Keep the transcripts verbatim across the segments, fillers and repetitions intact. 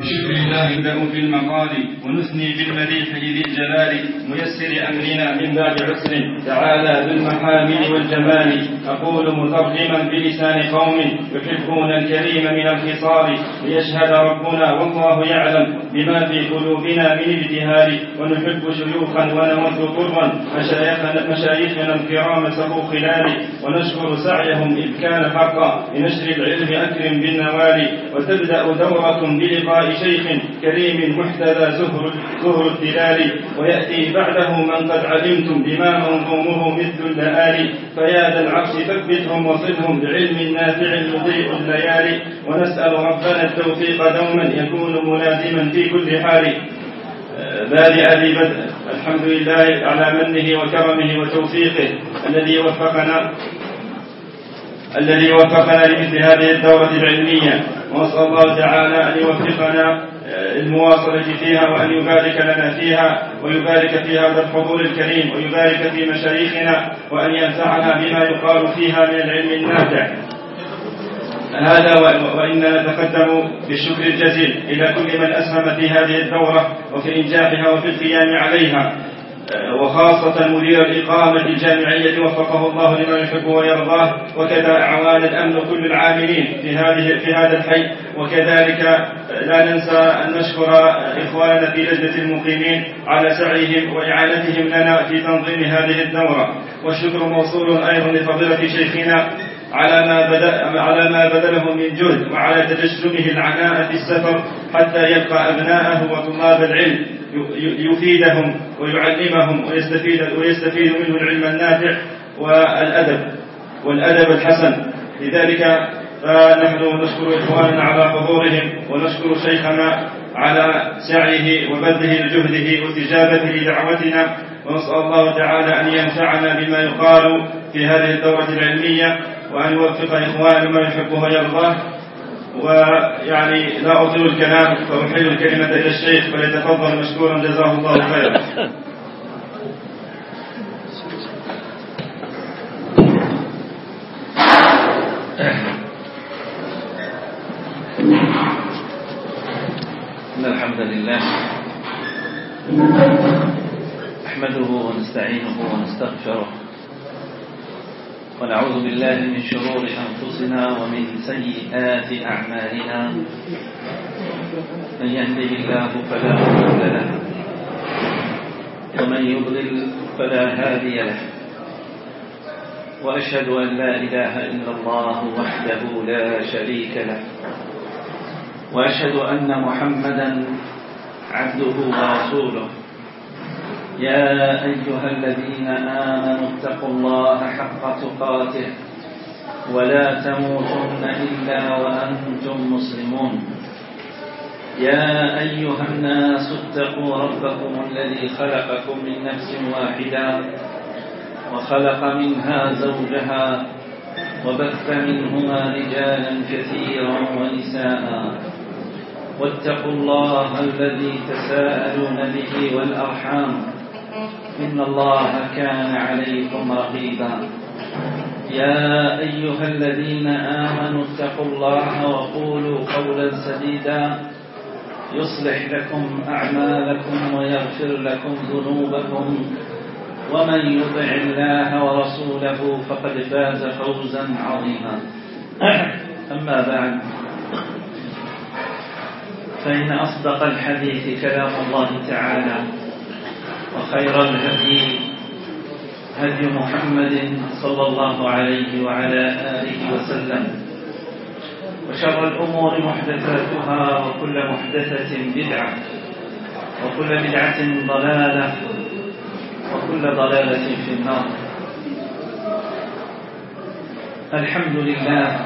بشكر الله نبدأ في المقال ونثني بالمديح ذي الجلال ميسر أمرنا من باب عسر تعالى ذو المحامد والجمال. أقول مترجما بلسان قوم يحبون الكريم من الخصال ليشهد ربنا والله يعلم بما في قلوبنا من ابتهال. ونحب شيوخا ونود طرا مشايخنا الكرام سبو خلال ونشكر سعيهم إذ كان حقا لنشر العلم أكرم بالنوال. وتبدأ دورة بلقاء شيخ كريم محتذى زهر, زهر الدلال ويأتي بعده من قد علمتم بما منظومه مثل اللآل. فيا ذا العرش ثبتهم وصلهم بعلم نافع مضيء الليالي. ونسأل ربنا التوفيق دوما يكون ملازما في كل حال. بادئ ذي بدء الحمد لله على منه وكرمه وتوفيقه الذي وفقنا الذي وفقنا لمثل هذه الدورة العلمية. ونسأل الله تعالى أن يوفقنا المواصلة فيها وأن يبارك لنا فيها ويبارك في هذا الحضور الكريم ويبارك في مشايخنا وأن ينفعنا بما يقال فيها من العلم النافع. هذا وإننا نتقدم بالشكر الجزيل إلى كل من أسهم في هذه الدورة وفي إنجاحها وفي القيام عليها، وخاصة مدير الإقامة الجامعية وفقه الله لما يحب ويرضاه، وكذا أعوان الأمن كل العاملين في هذه في هذا الحي. وكذلك لا ننسى أن نشكر إخواننا في لجنة المقيمين على سعيهم وإعانتهم لنا في تنظيم هذه الدورة. والشكر موصول أيضا لفضيلة شيخنا على ما بدأ على ما بذله من جهد وعلى تجشمه العناء في السفر حتى يلقى أبناءه وطلاب العلم يفيدهم ويعلمهم ويستفيد ويستفيد منه العلم النافع والأدب والأدب الحسن. لذلك فنحن نشكر إخواننا على حضورهم ونشكر شيخنا على سعيه وبذله لجهده واستجابته لدعوتنا. ونسأل الله تعالى أن ينفعنا بما يقال في هذه الدورة العلمية وأن يوفق إخواننا ما يحبه ويرضاه. ويعني لا أطيل الكلام فأحيل الكلمة إلى الشيخ فليتفضل مشكورا جزاه الله خيرا. إن الحمد لله نحمده ونستعينه ونستغفره ونعوذ بالله من شرور أنفسنا ومن سيئات أعمالنا. من يهده الله فلا مضل له ومن يضلل فلا هادي له. وأشهد أن لا إله إلا الله وحده لا شريك له. وأشهد أن محمدا عبده ورسوله. يا أيها الذين آمنوا اتقوا الله حق تقاته ولا تموتن إلا وأنتم مسلمون. يا أيها الناس اتقوا ربكم الذي خلقكم من نفس واحدة وخلق منها زوجها وبث منهما رجالا كثيرا ونساء. واتقوا الله الذي تساءلون به والأرحام إن الله كان عليكم رقيبا. يا أيها الذين آمنوا اتقوا الله وقولوا قولا سديدا يصلح لكم أعمالكم ويغفر لكم ذنوبكم ومن يطع الله ورسوله فقد فاز فوزا عظيما. أما بعد، فإن أصدق الحديث كلام الله تعالى وخير الهدي هدي محمد صلى الله عليه وعلى آله وسلم. وشر الأمور محدثاتها وكل محدثة بدعة وكل بدعة ضلالة وكل ضلالة في النار. الحمد لله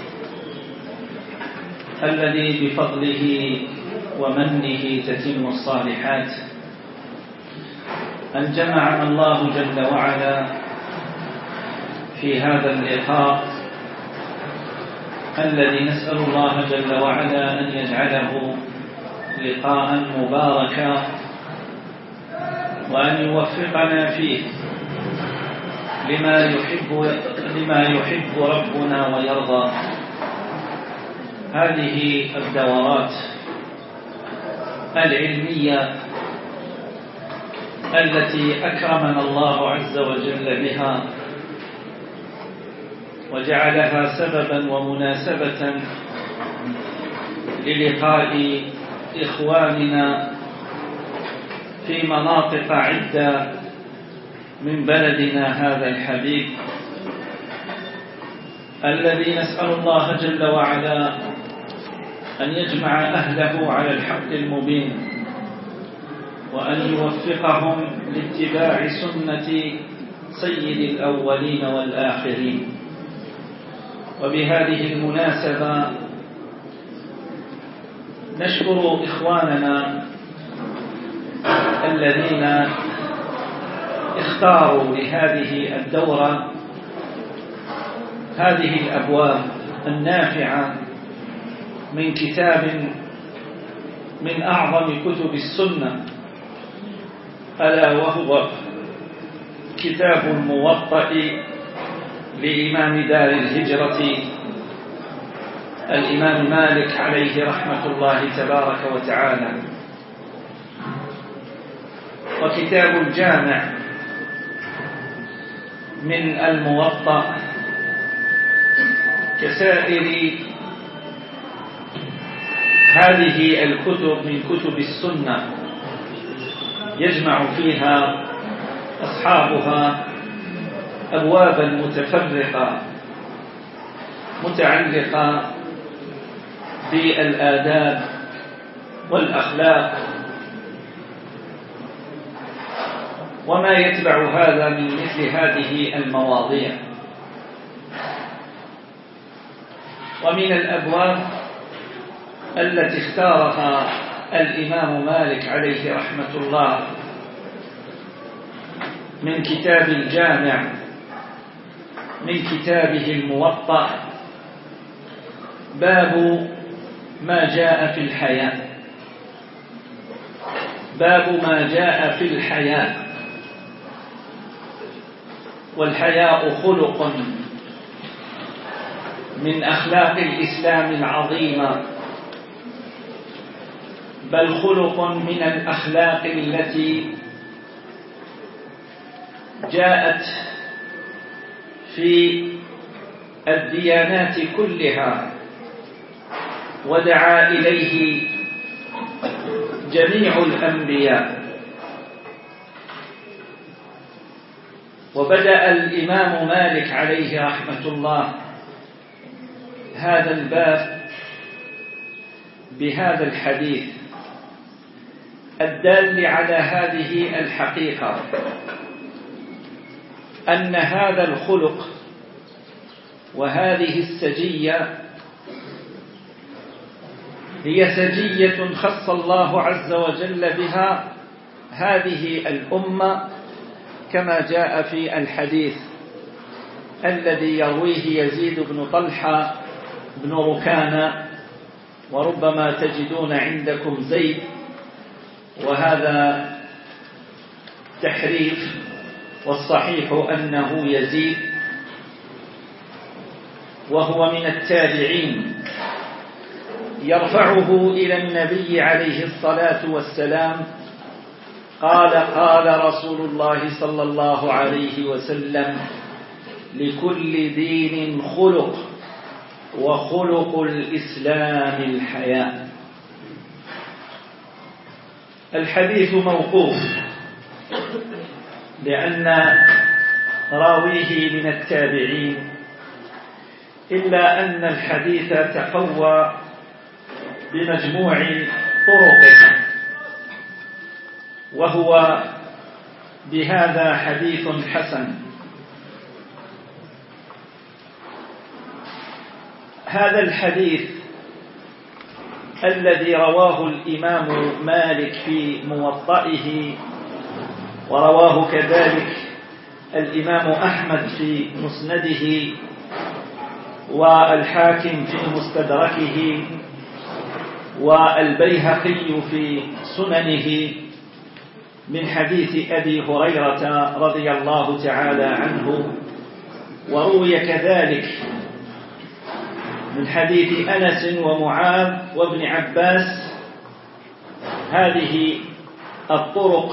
الذي بفضله ومنه تتم الصالحات، أن جمعنا الله جل وعلا في هذا اللقاء الذي نسأل الله جل وعلا أن يجعله لقاء مباركا وأن يوفقنا فيه لما يحب لما يحب ربنا ويرضى. هذه الدورات العلمية التي أكرمنا الله عز وجل بها وجعلها سببا ومناسبة للقاء إخواننا في مناطق عدة من بلدنا هذا الحبيب، الذي نسأل الله جل وعلا أن يجمع أهله على الحق المبين، وأن يوفقهم لاتباع سنة سيد الأولين والآخرين. وبهذه المناسبة نشكر إخواننا الذين اختاروا لهذه الدورة هذه الأبواب النافعة من كتاب من أعظم كتب السنة، ألا وهو كتاب الموطأ لإمام دار الهجرة الإمام مالك عليه رحمة الله تبارك وتعالى، وكتاب الجامع من الموطأ كسائر هذه الكتب من كتب السنة يجمع فيها أصحابها أبوابا متفرقة متعلقة بالآداب والأخلاق وما يتبع هذا من مثل هذه المواضيع. ومن الأبواب التي اختارها الإمام مالك عليه رحمة الله من كتاب الجامع من كتابه الموطأ باب ما جاء في الحياة باب ما جاء في الحياة والحياء خلق من أخلاق الإسلام العظيمة، بل خلق من الأخلاق التي جاءت في الديانات كلها ودعا إليه جميع الأنبياء. وبدأ الإمام مالك عليه رحمة الله هذا الباب بهذا الحديث الدال على هذه الحقيقة، أن هذا الخلق وهذه السجية هي سجية خص الله عز وجل بها هذه الأمة، كما جاء في الحديث الذي يرويه يزيد بن طلحة بن ركانة، وربما تجدون عندكم زيد، وهذا تحريف، والصحيح أنه يزيد، وهو من التابعين، يرفعه إلى النبي عليه الصلاة والسلام قال: قال رسول الله صلى الله عليه وسلم: لكل دين خلق، وخلق الإسلام الحياء. الحديث موقوف لأن راويه من التابعين، إلا أن الحديث تقوى بمجموع طرقه، وهو بهذا حديث حسن. هذا الحديث الذي رواه الإمام مالك في موطئه، ورواه كذلك الإمام أحمد في مسنده، والحاكم في مستدركه، والبيهقي في سننه، من حديث أبي هريرة رضي الله تعالى عنه، وروي كذلك من حديث أنس ومعاذ وابن عباس هذه الطرق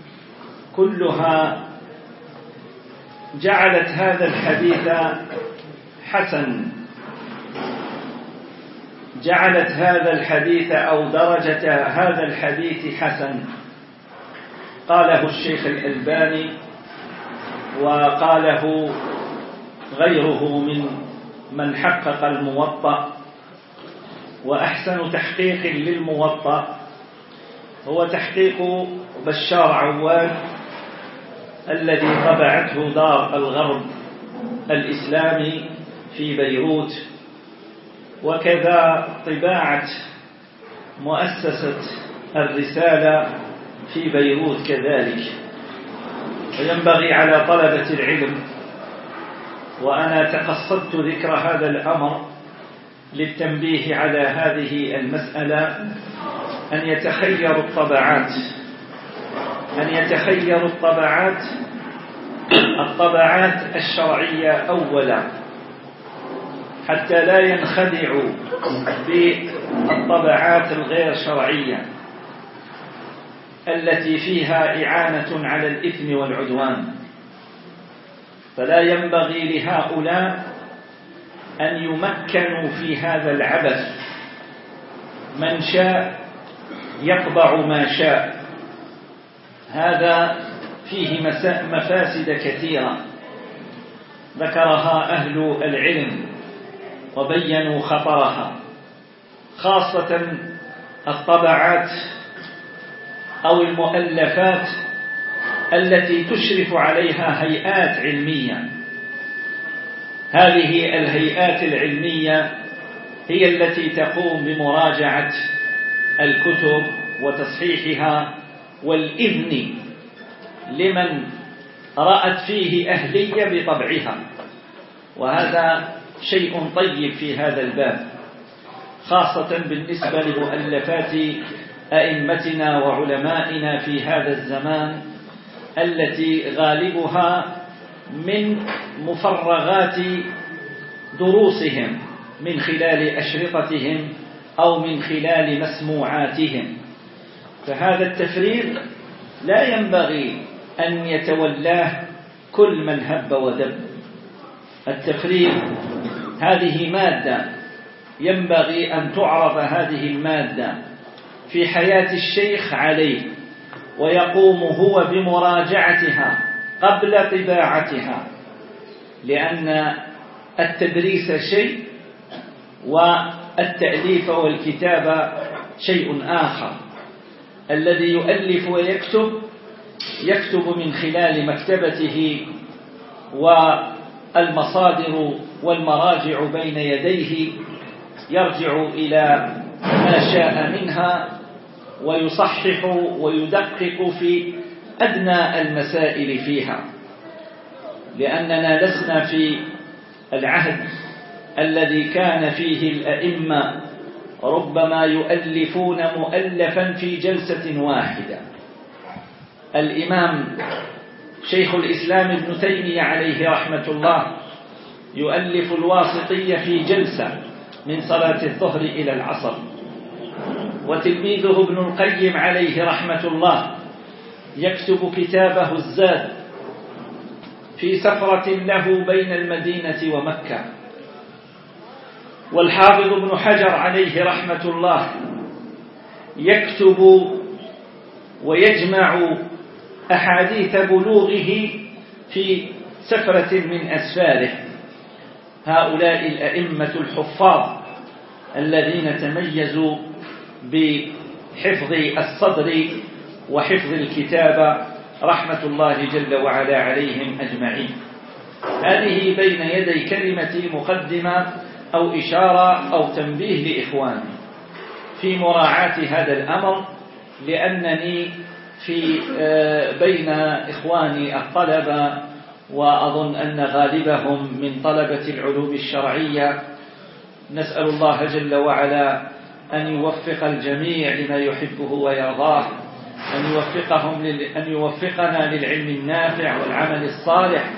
كلها جعلت هذا الحديث حسن، جعلت هذا الحديث أو درجة هذا الحديث حسن. قاله الشيخ الألباني وقاله غيره من من حقق الموطأ. وأحسن تحقيق للموطأ هو تحقيق بشار عواد الذي طبعته دار الغرب الإسلامي في بيروت، وكذا طباعة مؤسسة الرسالة في بيروت كذلك. وينبغي على طلبة العلم، وأنا تقصدت ذكر هذا الأمر للتنبيه على هذه المسألة، أن يتخيروا الطبعات أن يتخيروا الطبعات الطبعات الشرعية أولا، حتى لا ينخدعوا بالطبعات الغير شرعية التي فيها إعانة على الإثم والعدوان. فلا ينبغي لهؤلاء أن يمكنوا في هذا العبث. من شاء يطبع ما شاء، هذا فيه مفاسد كثيرة ذكرها أهل العلم وبينوا خطرها، خاصة الطبعات أو المؤلفات التي تشرف عليها هيئات علمية. هذه الهيئات العلمية هي التي تقوم بمراجعة الكتب وتصحيحها والإذن لمن رأت فيه أهلية بطبعها، وهذا شيء طيب في هذا الباب، خاصة بالنسبة لمؤلفات أئمتنا وعلمائنا في هذا الزمان التي غالبها من مفرغات دروسهم من خلال أشرطتهم أو من خلال مسموعاتهم. فهذا التفريق لا ينبغي أن يتولاه كل من هب ودب. التفريق هذه مادة ينبغي أن تعرض هذه المادة في حياة الشيخ عليه، ويقوم هو بمراجعتها قبل طباعتها، لأن التدريس شيء والتأليف والكتابة شيء آخر. الذي يؤلف ويكتب يكتب من خلال مكتبته والمصادر والمراجع بين يديه، يرجع إلى ما شاء منها ويصحح ويدقق في أدنى المسائل فيها، لأننا لسنا في العهد الذي كان فيه الأئمة ربما يؤلفون مؤلفا في جلسة واحدة. الإمام شيخ الإسلام ابن تيمية عليه رحمة الله يؤلف الواسطية في جلسة من صلاة الظهر إلى العصر، وتلميذه ابن القيم عليه رحمة الله يكتب كتابه الزاد في سفرة له بين المدينة ومكة، والحافظ ابن حجر عليه رحمة الله يكتب ويجمع أحاديث بلوغه في سفرة من أسفاره. هؤلاء الأئمة الحفاظ الذين تميزوا بحفظ الصدر وحفظ الكتابة رحمة الله جل وعلا عليهم أجمعين. هذه بين يدي كلمة مقدمة أو إشارة أو تنبيه لإخواني في مراعاة هذا الأمر، لأنني في بين إخواني الطلبة، وأظن أن غالبهم من طلبة العلوم الشرعية. نسأل الله جل وعلا أن يوفق الجميع لما يحبه ويرضاه، أن يوفقهم لل... أن يوفقنا للعلم النافع والعمل الصالح.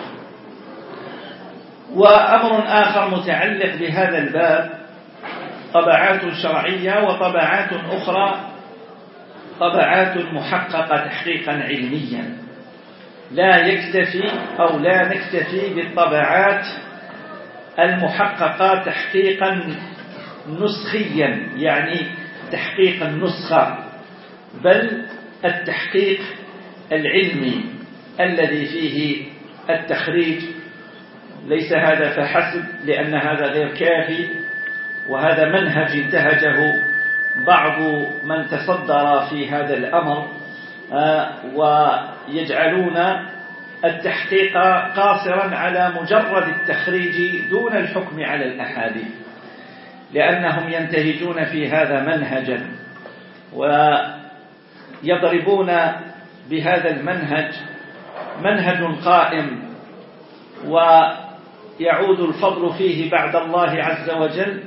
وأمر آخر متعلق بهذا الباب، طبعات شرعية وطبعات أخرى طبعات محققة تحقيقا علميا، لا يكتفي أو لا نكتفي بالطبعات المحققة تحقيقا نسخيا، يعني تحقيق النسخة، بل التحقيق العلمي الذي فيه التخريج. ليس هذا فحسب، لأن هذا غير كافي، وهذا منهج انتهجه بعض من تصدر في هذا الأمر، ويجعلون التحقيق قاصرا على مجرد التخريج دون الحكم على الأحاديث، لأنهم ينتهجون في هذا منهجا ويضربون بهذا المنهج منهج قائم، ويعود الفضل فيه بعد الله عز وجل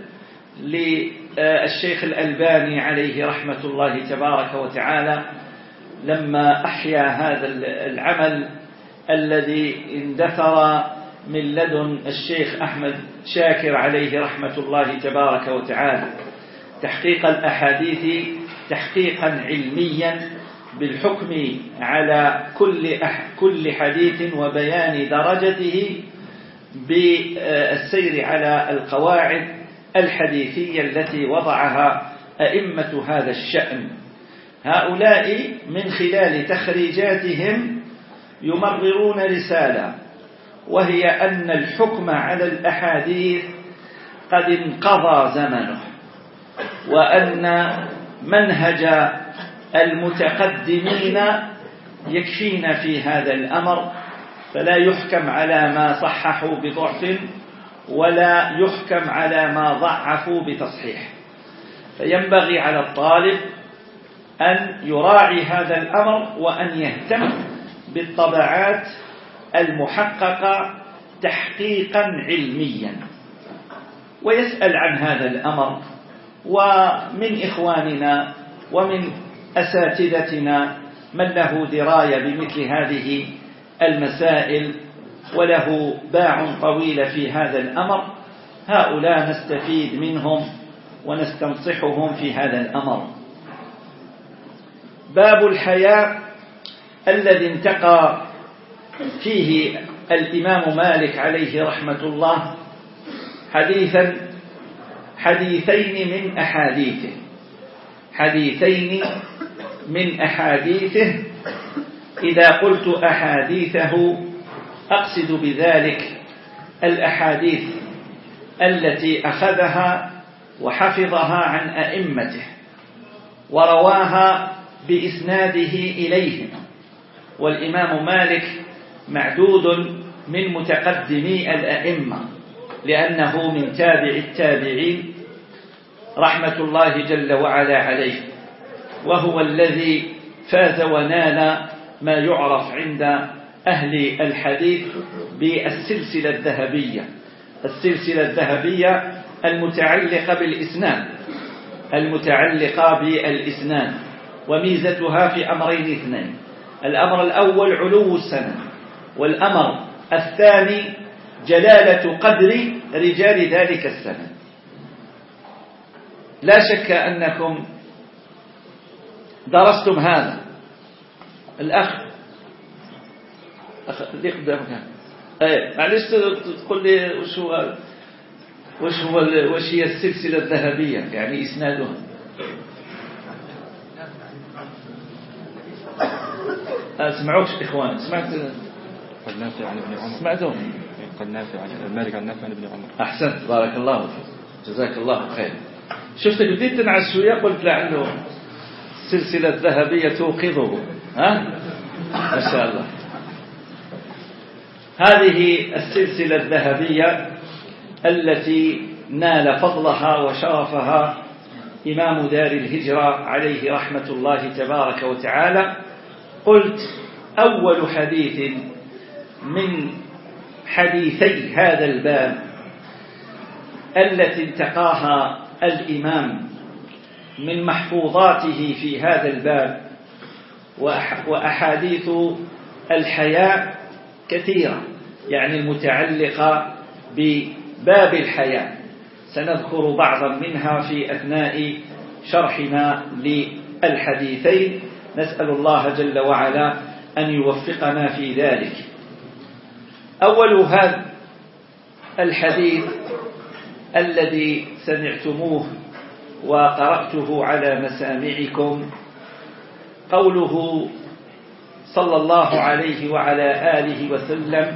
للشيخ الألباني عليه رحمة الله تبارك وتعالى، لما أحيا هذا العمل الذي اندثر من لدن الشيخ أحمد شاكر عليه رحمة الله تبارك وتعالى، تحقيق الأحاديث تحقيقا علميا بالحكم على كل كل حديث وبيان درجته بالسير على القواعد الحديثية التي وضعها أئمة هذا الشأن. هؤلاء من خلال تخريجاتهم يمررون رسالة، وهي أن الحكم على الأحاديث قد انقضى زمنه، وأن منهج المتقدمين يكفينا في هذا الأمر، فلا يحكم على ما صححوا بضعف ولا يحكم على ما ضعفوا بتصحيح. فينبغي على الطالب أن يراعي هذا الأمر، وأن يهتم بالطبعات المحققة تحقيقا علميا، ويسأل عن هذا الأمر، ومن إخواننا ومن أساتذتنا من له دراية بمثل هذه المسائل وله باع طويل في هذا الأمر، هؤلاء نستفيد منهم ونستنصحهم في هذا الأمر. باب الحياء الذي انتقى فيه الإمام مالك عليه رحمة الله حديثا حديثين من أحاديثه حديثين من أحاديثه إذا قلت أحاديثه أقصد بذلك الأحاديث التي أخذها وحفظها عن أئمته ورواها بإسناده إليهم. والإمام مالك معدود من متقدمي الأئمة، لأنه من تابع التابعين رحمة الله جل وعلا عليه، وهو الذي فاز ونال ما يعرف عند أهل الحديث بالسلسلة الذهبية. السلسلة الذهبية المتعلقة بالإسناد المتعلقة بالإسناد وميزتها في أمرين اثنين: الأمر الأول علو السند، والأمر الثاني جلالة قدر رجال ذلك السند. لا شك أنكم درستم هذا. الأخ أخ اللي قدامك ايه معلش تقول لي وش هو وش هو وش هي السلسلة الذهبية، يعني إسنادها. أسمعوش إخوان؟ سمعت؟ قد نافع عن ابن عمر. سمعتهم؟ قد نافع عن مالك عن نافع عن ابن عمر. أحسنت، بارك الله فيك، جزاك الله خير. شفتك بديت تنعس شوية، قلت لعله السلسلة الذهبية توقظه. ها؟ ما شاء الله. هذه السلسلة الذهبية التي نال فضلها وشرفها إمام دار الهجرة عليه رحمة الله تبارك وتعالى. قلت أول حديث من حديثي هذا الباب التي انتقاها الإمام من محفوظاته في هذا الباب، وأحاديث الحياء كثيرة، يعني المتعلقة بباب الحياء، سنذكر بعضا منها في أثناء شرحنا الحديثين، نسأل الله جل وعلا أن يوفقنا في ذلك. أول هذا الحديث الذي سمعتموه وقرأته على مسامعكم قوله صلى الله عليه وعلى آله وسلم: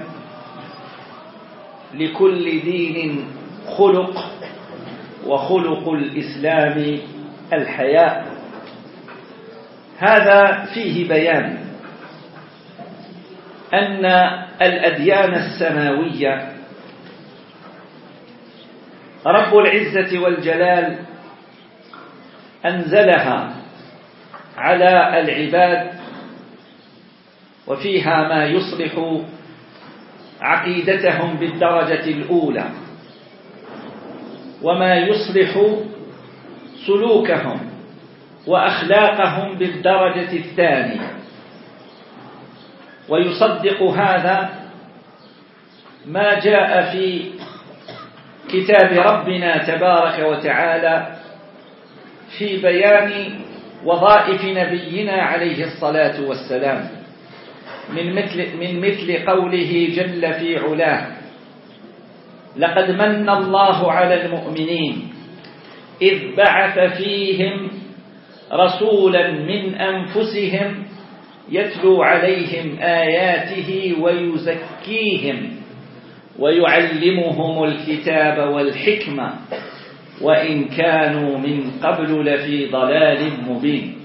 لكل دين خلق وخلق الإسلام الحياء. هذا فيه بيان أن الأديان السماوية رب العزة والجلال أنزلها على العباد، وفيها ما يصلح عقيدتهم بالدرجة الأولى، وما يصلح سلوكهم وأخلاقهم بالدرجة الثانية. ويصدق هذا ما جاء في كتاب ربنا تبارك وتعالى في بيان وظائف نبينا عليه الصلاة والسلام، من مثل, من مثل قوله جل في علاه: لقد من الله على المؤمنين إذ بعث فيهم رسولا من أنفسهم يتلو عليهم آياته ويزكيهم ويعلمهم الكتاب والحكمة وإن كانوا من قبل لفي ضلال مبين.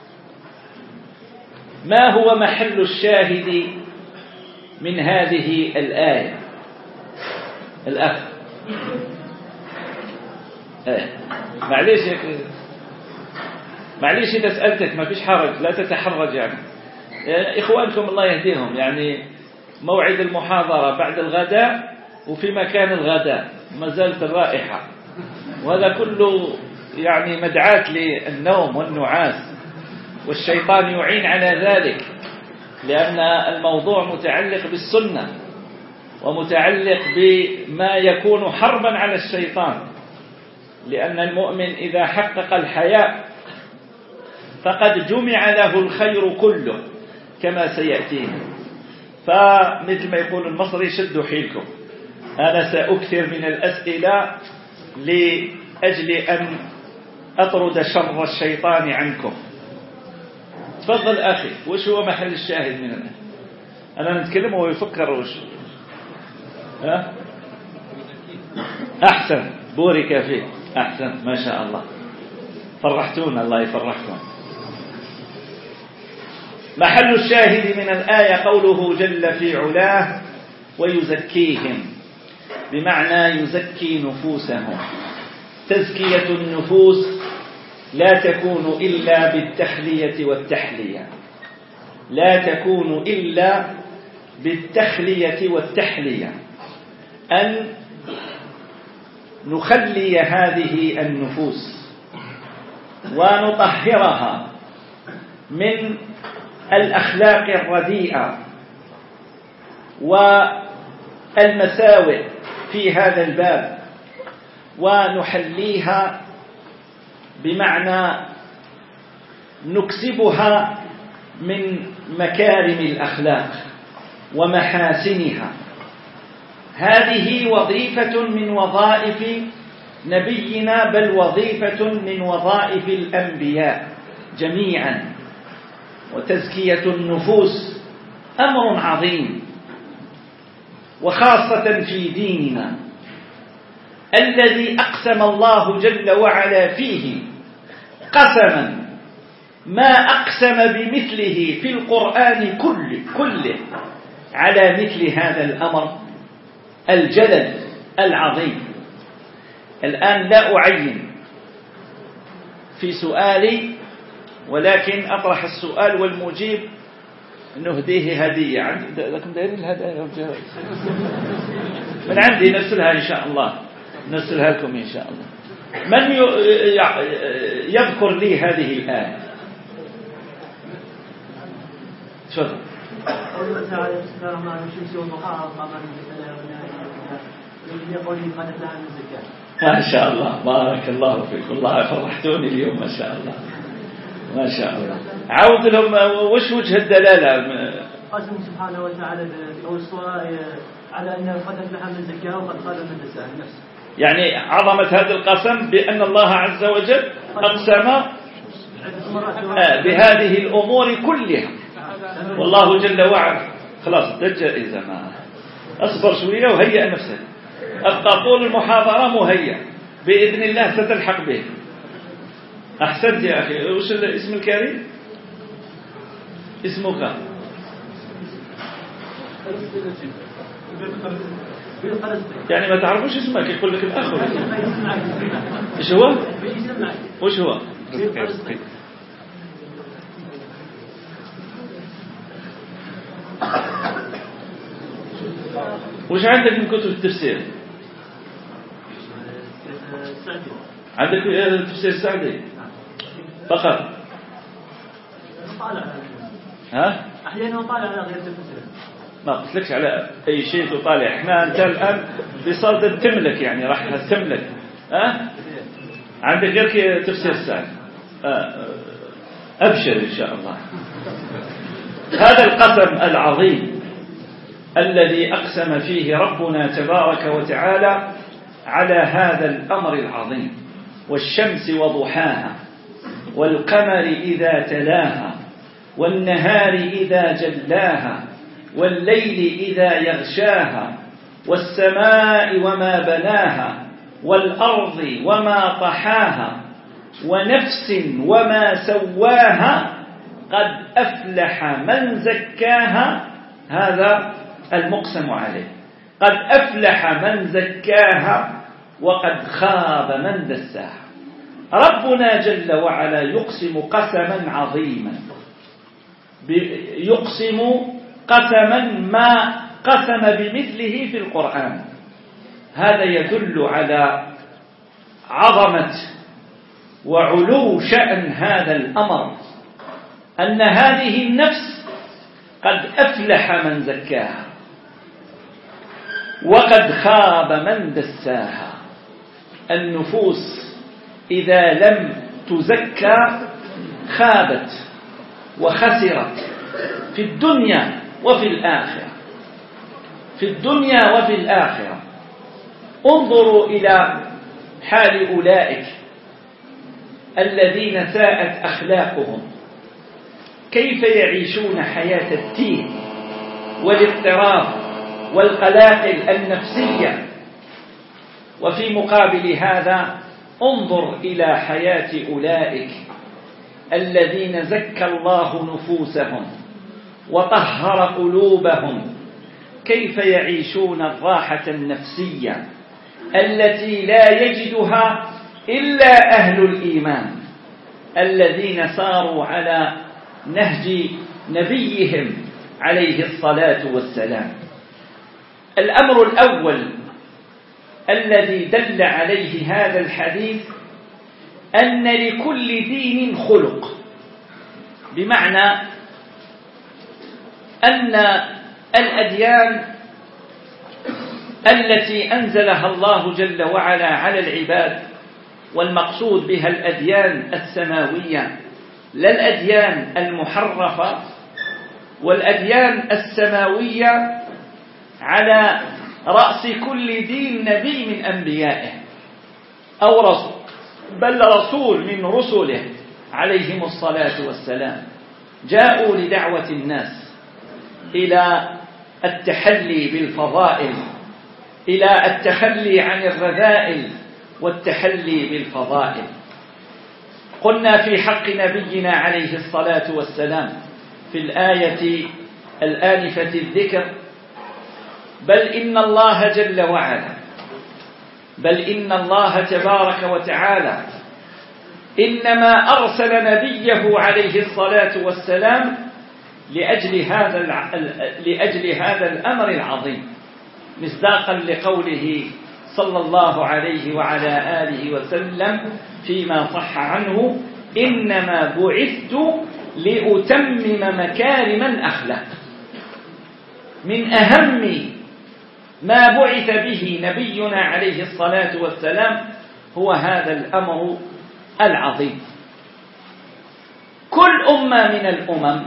ما هو محل الشاهد من هذه الآية؟ الأخ آه. معليش معليش إذا سألتك ما فيش حرج، لا تتحرج يعني. يعني إخوانكم الله يهديهم، يعني موعد المحاضرة بعد الغداء وفي مكان الغداء ما زالت الرائحة، وهذا كله يعني مدعاة للنوم والنعاس، والشيطان يعين على ذلك، لأن الموضوع متعلق بالسنة ومتعلق بما يكون حربا على الشيطان، لأن المؤمن إذا حقق الحياء فقد جمع له الخير كله كما سيأتينا. فمثل ما يقول المصري: شدوا حيلكم، أنا سأكثر من الأسئلة لأجل أن أطرد شر الشيطان عنكم. تفضل أخي، وش هو محل الشاهد من الآن؟ أنا نتكلم وهو يفكر وش ها؟ أحسن، بورك فيك، أحسن ما شاء الله، فرحتون، الله يفرحكم. محل الشاهد من الآية قوله جل في علاه: ويزكيهم، بمعنى يزكي نفوسهم. تزكية النفوس لا تكون إلا بالتخلية والتحلية، لا تكون إلا بالتخلية والتحلية، أن نخلي هذه النفوس ونطهرها من الأخلاق الرديئة والمساوئ في هذا الباب، ونحليها بمعنى نكسبها من مكارم الأخلاق ومحاسنها. هذه وظيفة من وظائف نبينا، بل وظيفة من وظائف الأنبياء جميعا. وتزكية النفوس أمر عظيم، وخاصة في ديننا الذي أقسم الله جل وعلا فيه قسما ما أقسم بمثله في القرآن كله, كله على مثل هذا الأمر الجلل العظيم. الآن لا أعين في سؤالي، ولكن أطرح السؤال والمجيب نهديه هدية. لكم دايرين الهدايا والجوائز من عندي، نرسلها إن شاء الله، نرسلها لكم إن شاء الله. من يذكر لي هذه الآية؟ تفضل. قوله تعالى: بسم الله الرحمن الرحيم، الشمس وضحاها والقمر إذا ما شاء الله، بارك الله فيك، والله فرحتوني اليوم ما شاء الله. ما شاء الله. عاود لهم وش وجه الدلالة؟ قسم سبحانه وتعالى أو الصورة على أنه قد أفلح من زكاها وقد خاب من دساها نفسه. يعني عظمة هذا القسم بأن الله عز وجل أقسم بهذه الأمور كلها، والله جل وعلا. خلاص دجل إذا ما أصبر شوية وهيئ نفسك، أبقى طول المحاضرة مهيئ بإذن الله ستلحق به. أحسنت يا أخي. وش الاسم الكريم؟ اسمك؟ يعني ما تعرفوش اسمك، يقول لك الأخ. إيش هو؟ وش هو؟ وش عندك من كتب التفسير؟ عندك تفسير السعدي فقط؟ ها؟ أحيانا طالع على غير التفسير. ما قلتلكش على أي شيء تطالع. إحنا أنت الآن بصدد تملك، يعني راح تملك. ها؟ عندك غير تفسير السعدي. أبشر إن شاء الله. هذا القسم العظيم الذي أقسم فيه ربنا تبارك وتعالى على هذا الأمر العظيم، والشمس وضحاها، والقمر إذا تلاها، والنهار إذا جلاها، والليل إذا يغشاها، والسماء وما بناها، والأرض وما طحاها، ونفس وما سواها، قد أفلح من زكاها. هذا المقسم عليه. قد أفلح من زكاها وقد خاب من دساها. ربنا جل وعلا يقسم قسما عظيما، يقسم قسما ما قسم بمثله في القرآن. هذا يدل على عظمة وعلو شأن هذا الأمر، أن هذه النفس قد أفلح من زكاها وقد خاب من دساها. النفوس إذا لم تزكى خابت وخسرت في الدنيا وفي الآخرة. في الدنيا وفي الآخرة. انظروا إلى حال أولئك الذين ساءت أخلاقهم، كيف يعيشون حياة التيه والاضطراب والقلاقل النفسية. وفي مقابل هذا انظر إلى حياة أولئك الذين زكى الله نفوسهم وطهر قلوبهم، كيف يعيشون الراحة النفسية التي لا يجدها إلا أهل الإيمان الذين ساروا على نهج نبيهم عليه الصلاة والسلام. الأمر الأول الذي دل عليه هذا الحديث أن لكل دين خلق، بمعنى أن الأديان التي أنزلها الله جل وعلا على العباد، والمقصود بها الأديان السماوية لا الأديان المحرفة، والأديان السماوية على رأس كل دين نبي من أنبيائه أو رسول، بل رسول من رسله عليهم الصلاة والسلام، جاءوا لدعوة الناس إلى التحلي بالفضائل، إلى التخلي عن الرذائل والتحلي بالفضائل. قلنا في حق نبينا عليه الصلاة والسلام في الآية الآنفة الذكر: بل إن الله جل وعلا بل إن الله تبارك وتعالى إنما أرسل نبيه عليه الصلاة والسلام لأجل هذا لأجل هذا الأمر العظيم، مصداقا لقوله صلى الله عليه وعلى آله وسلم فيما صح عنه: إنما بعثت لأتمم مكارم الأخلاق. من أهم ما بعث به نبينا عليه الصلاة والسلام هو هذا الأمر العظيم. كل أمة من الأمم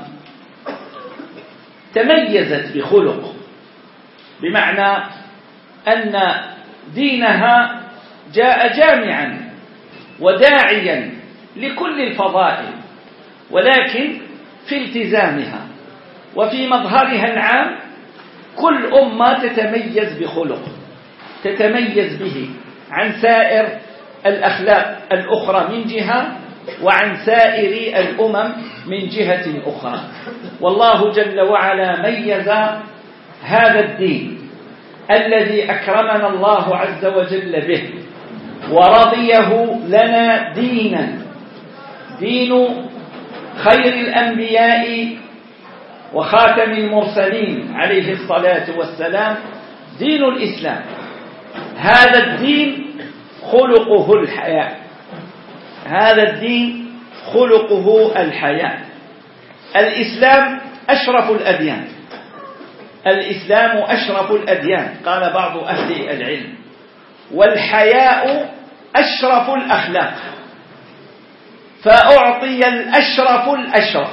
تميزت بخلق، بمعنى أن دينها جاء جامعا وداعيا لكل الفضائل، ولكن في التزامها وفي مظهرها العام كل أمة تتميز بخلق تتميز به عن سائر الأخلاق الأخرى من جهة، وعن سائر الأمم من جهة أخرى. والله جل وعلا ميز هذا الدين الذي أكرمنا الله عز وجل به ورضيه لنا دينا، دين خير الأنبياء وخاتم المرسلين عليه الصلاة والسلام، دين الإسلام. هذا الدين خلقه الحياء، هذا الدين خلقه الحياء. الإسلام أشرف الأديان، الإسلام أشرف الأديان قال بعض أهل العلم، والحياء أشرف الأخلاق، فأعطي الأشرف الأشرف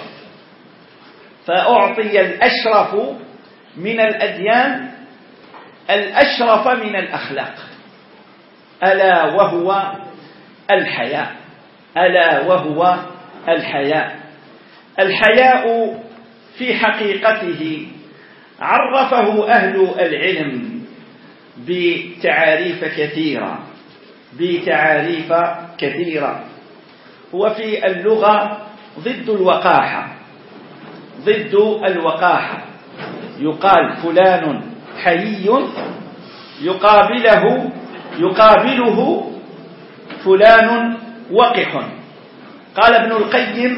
فأعطي الأشرف من الأديان الأشرف من الأخلاق، ألا وهو الحياء، ألا وهو الحياء. الحياء في حقيقته عرفه أهل العلم بتعاريف كثيرة بتعاريف كثيرة هو في اللغة ضد الوقاحة، ضد الوقاحة. يقال فلان حيي، يقابله يقابله فلان وقح. قال ابن القيم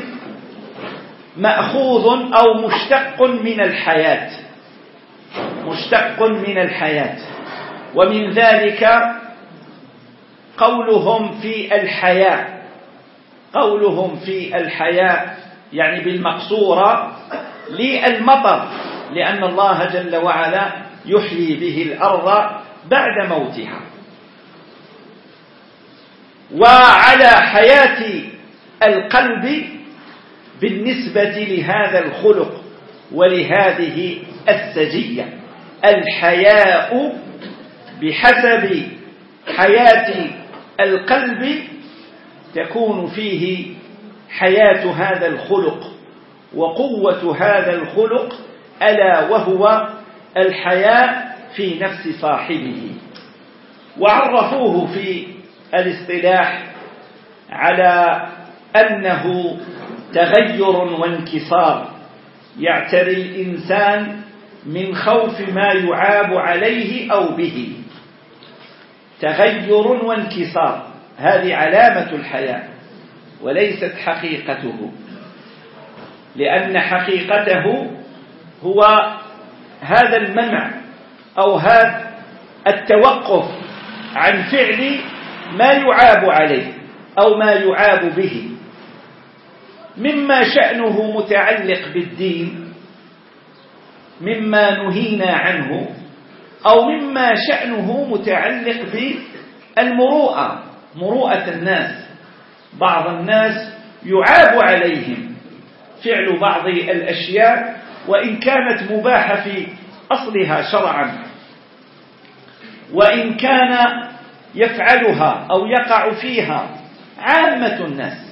مأخوذ أو مشتق من الحياة، مشتق من الحياة. ومن ذلك قولهم في الحياة، قولهم في الحياة يعني بالمقصورة للمطر، لأن الله جل وعلا يحيي به الأرض بعد موتها. وعلى حياة القلب بالنسبة لهذا الخلق ولهذه السجية. الحياء بحسب حياة القلب تكون فيه حياة هذا الخلق وقوة هذا الخلق، ألا وهو الحياء في نفس صاحبه. وعرفوه في الاصطلاح على أنه تغير وانكسار يعتري الإنسان من خوف ما يعاب عليه أو به. تغير وانكسار هذه علامة الحياء وليست حقيقته، لأن حقيقته هو هذا المنع أو هذا التوقف عن فعل ما يعاب عليه أو ما يعاب به، مما شأنه متعلق بالدين، مما نهينا عنه، أو مما شأنه متعلق بالمروءة، مروءة الناس. بعض الناس يعاب عليهم فعل بعض الأشياء وإن كانت مباحة في أصلها شرعا، وإن كان يفعلها أو يقع فيها عامة الناس،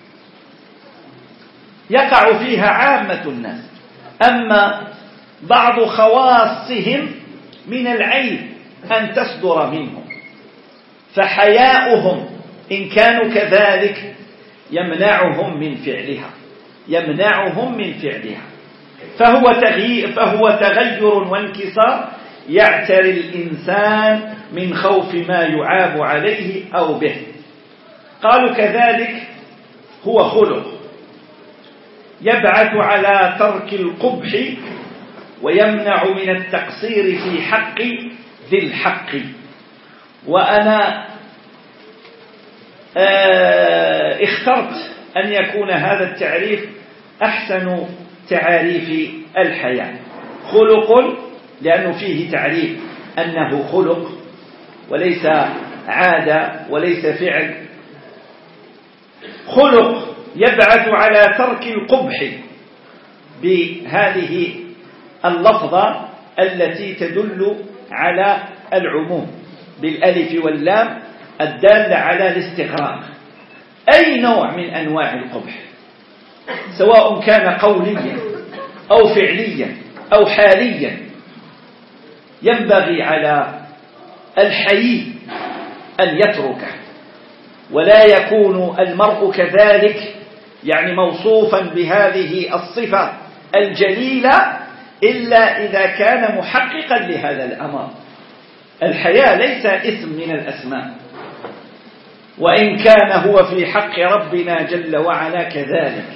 يقع فيها عامة الناس. أما بعض خواصهم من العيب أن تصدر منهم، فحياؤهم إن كانوا كذلك يمنعهم من فعلها، يمنعهم من فعلها. فهو تغيير, فهو تغير وانكسار يعتري الإنسان من خوف ما يعاب عليه أو به. قالوا كذلك هو خلق يبعث على ترك القبح ويمنع من التقصير في حق ذي الحق. وأنا اخترت أن يكون هذا التعريف أحسن تعاريف الحياة. خلق لأنه فيه تعريف أنه خلق وليس عادة وليس فعل. خلق يبعث على ترك القبح بهذه اللفظة التي تدل على العموم بالألف واللام الدالة على الاستغراق. أي نوع من أنواع القبح سواء كان قوليا أو فعليا أو حاليا ينبغي على الحي أن يتركه، ولا يكون المرء كذلك يعني موصوفا بهذه الصفة الجليلة إلا إذا كان محققا لهذا الأمر. الحياء ليس اسم من الأسماء، وإن كان هو في حق ربنا جل وعلا كذلك،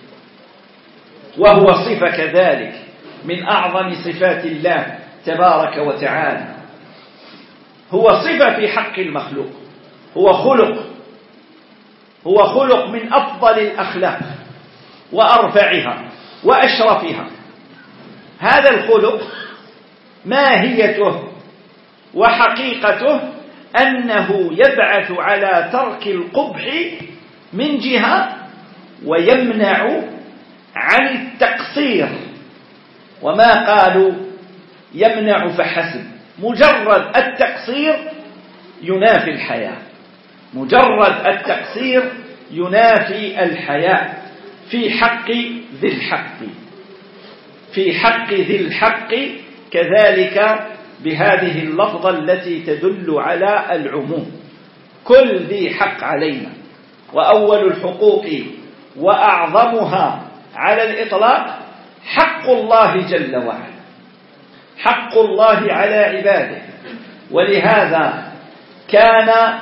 وهو صفة كذلك من أعظم صفات الله تبارك وتعالى. هو صفة في حق المخلوق، هو خلق، هو خلق من أفضل الأخلاق وأرفعها وأشرفها. هذا الخلق ماهيته وحقيقته أنه يبعث على ترك القبح من جهة ويمنع عن التقصير، وما قالوا يمنع فحسب. مجرد التقصير ينافي الحياة، مجرد التقصير ينافي الحياة في حق ذي الحق، في حق ذي الحق كذلك بهذه اللفظة التي تدل على العموم. كل ذي حق علينا، وأول الحقوق وأعظمها على الإطلاق حق الله جل وعلا، حق الله على عباده. ولهذا كان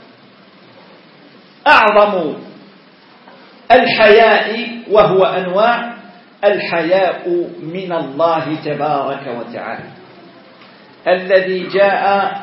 أعظم الحياء وهو أنواع الحياء من الله تبارك وتعالى، الذي جاء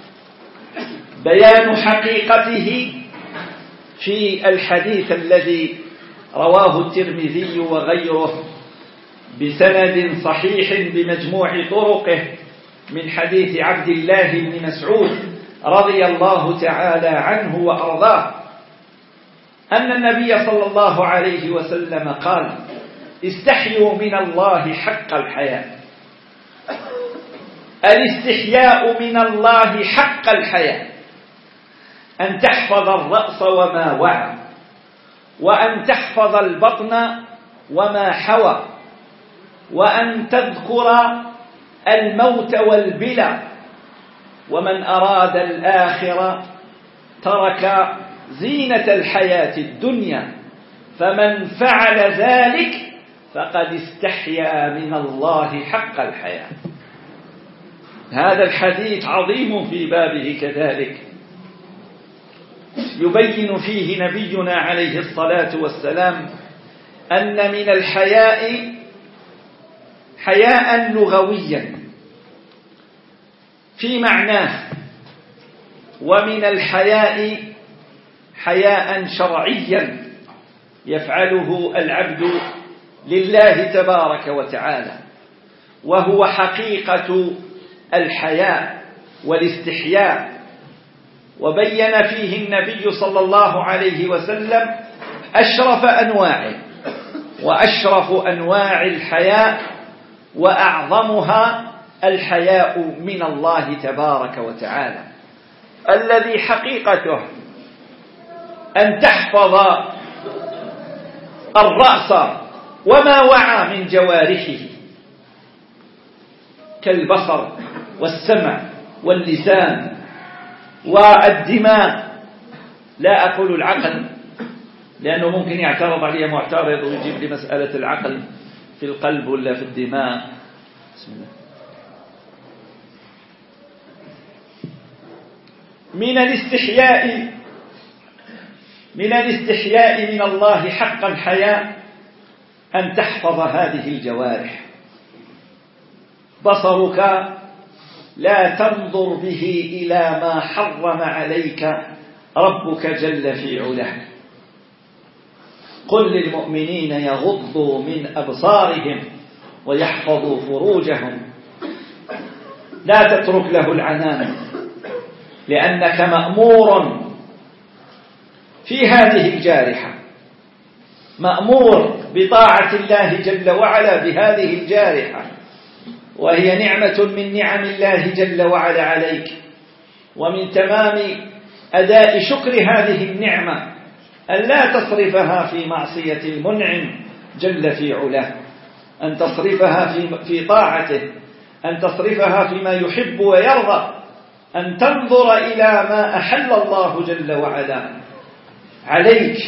بيان حقيقته في الحديث الذي رواه الترمذي وغيره بسند صحيح بمجموع طرقه من حديث عبد الله بن مسعود رضي الله تعالى عنه وأرضاه أن النبي صلى الله عليه وسلم قال: استحيوا من الله حق الحياء. الاستحياء من الله حق الحياء أن تحفظ الرأس وما وعى، وأن تحفظ البطن وما حوى، وأن تذكر الموت والبلى. ومن أراد الآخرة ترك زينة الحياة الدنيا، فمن فعل ذلك فقد استحيا من الله حق الحياة. هذا الحديث عظيم في بابه كذلك، يبين فيه نبينا عليه الصلاة والسلام أن من الحياء حياء لغويا في معناه، ومن الحياء حياء شرعيا يفعله العبد لله تبارك وتعالى، وهو حقيقة الحياء والاستحياء. وبين فيه النبي صلى الله عليه وسلم أشرف أنواعه، وأشرف أنواع الحياء وأعظمها الحياء من الله تبارك وتعالى، الذي حقيقته أن تحفظ الرأس وما وعى من جوارحه كالبصر والسمع واللسان والدماء. لا أقول العقل لأنه ممكن يعترض عليه معترض ويجيب لي مسألة العقل في القلب ولا في الدماغ. بسم الله. من الاستحياء من الاستحياء من الله حق الحياء أن تحفظ هذه الجوارح. بصرك لا تنظر به إلى ما حرم عليك ربك جل في علاه. قل للمؤمنين يغضوا من أبصارهم ويحفظوا فروجهم. لا تترك له العنان، لأنك مأمور في هذه الجارحة مأمور بطاعة الله جل وعلا بهذه الجارحة، وهي نعمة من نعم الله جل وعلا عليك. ومن تمام أداء شكر هذه النعمة أن لا تصرفها في معصية المنعم جل في علاه، أن تصرفها في, في طاعته، أن تصرفها فيما يحب ويرضى، أن تنظر إلى ما أحل الله جل وعلا عليك.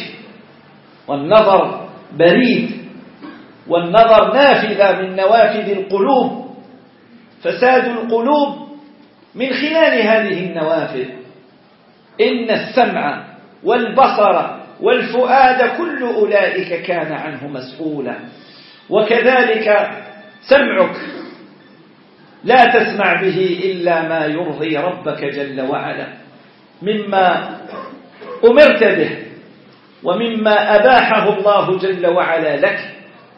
والنظر بريد، والنظر نافذة من نوافذ القلوب، فساد القلوب من خلال هذه النوافذ. إن السمع والبصر والفؤاد كل أولئك كان عنه مسؤولا. وكذلك سمعك لا تسمع به إلا ما يرضي ربك جل وعلا مما أمرت به ومما أباحه الله جل وعلا لك،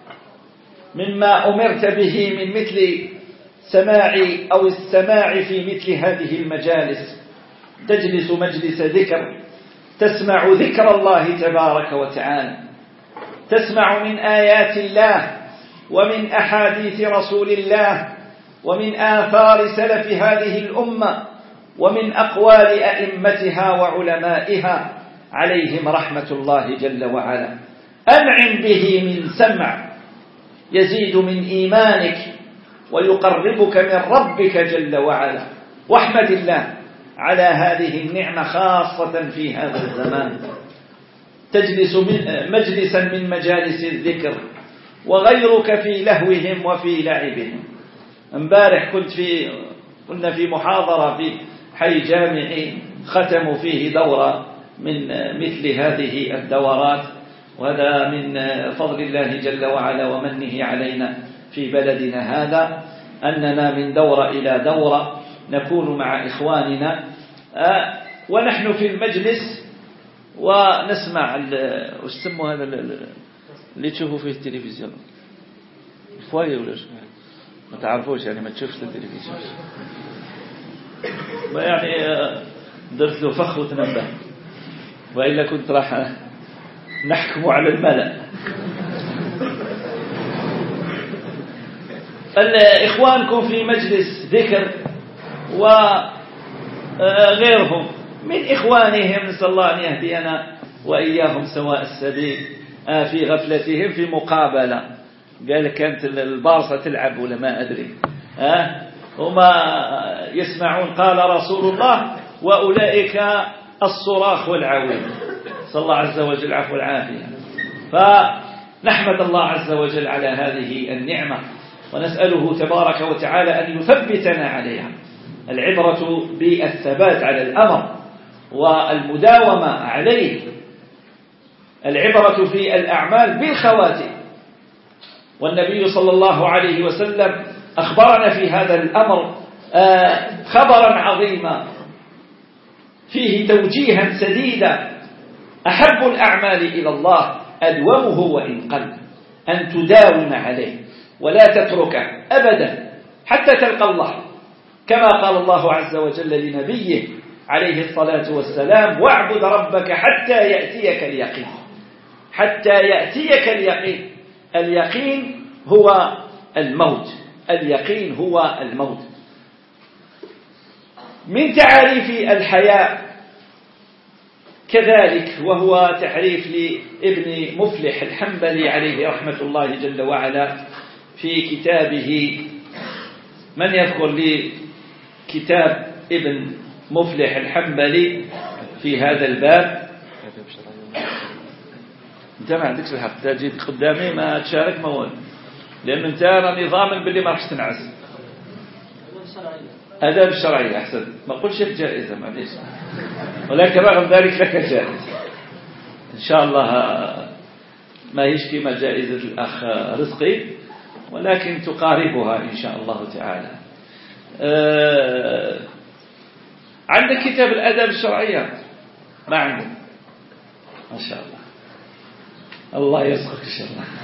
مما أمرت به من مثل سماع أو السماع في مثل هذه المجالس. تجلس مجلس ذكر، تسمع ذكر الله تبارك وتعالى، تسمع من آيات الله ومن أحاديث رسول الله ومن آثار سلف هذه الأمة ومن أقوال أئمتها وعلمائها عليهم رحمة الله جل وعلا. أنعم به من سمع يزيد من إيمانك ويقربك من ربك جل وعلا. واحمد الله على هذه النعمة خاصة في هذا الزمان. تجلس مجلسا من مجالس الذكر وغيرك في لهوهم وفي لعبهم. امبارح كنت في كنا في محاضرة في حي جامعي ختموا فيه دورة من مثل هذه الدورات، وهذا من فضل الله جل وعلا ومنه علينا في بلدنا هذا، أننا من دورة إلى دورة نكون مع إخواننا ونحن في المجلس ونسمع وش سموا هذا اللي تشوفوا فيه التلفزيون فوايه ولا شو ما تعرفوش، يعني ما تشوفش التلفزيون، ما يعني درت له فخ وتنبه، وإلا كنت راح نحكم على الملأ. فالإخوانكم في مجلس ذكر وغيرهم من إخوانهم، نسأل الله أن يهدينا وإياهم سواء السبيل، في غفلتهم في مقابلة قال كانت البارصة تلعب ولا ما أدري، هما يسمعون قال رسول الله وأولئك الصراخ والعويل، صلى الله عز وجل العفو والعافية. فنحمد الله عز وجل على هذه النعمة ونسأله تبارك وتعالى أن يثبتنا عليها. العبرة بالثبات على الأمر والمداومة عليه، العبرة في الأعمال بالخواتم. والنبي صلى الله عليه وسلم أخبرنا في هذا الأمر خبرا عظيما فيه توجيها سديدا: أحب الأعمال إلى الله أدومه وإن قل، أن تداوم عليه ولا تتركه أبدا حتى تلقى الله، كما قال الله عز وجل لنبيه عليه الصلاة والسلام: واعبد ربك حتى يأتيك اليقين. حتى يأتيك اليقين، اليقين هو الموت، اليقين هو الموت. من تعريف الحياء كذلك، وهو تعريف لابن مفلح الحنبلي عليه رحمة الله جل وعلا في كتابه. من يذكر لي كتاب ابن مفلح الحنبلي في هذا الباب؟ انت ما عندكش الحق تجي قدامي ما تشارك موال، لأن انت راني ضامن باللي ما راح تنعس. آداب الشرعية أحسن، ما قلش الجائزة معليش، ولكن رغم ذلك لك جائزة إن شاء الله. ما هيش كما جائزة الأخ رزقي، ولكن تقاربها إن شاء الله تعالى. أه عندك كتاب الآداب الشرعية؟ ما عندك؟ ما شاء الله، الله يرزقك إن شاء الله.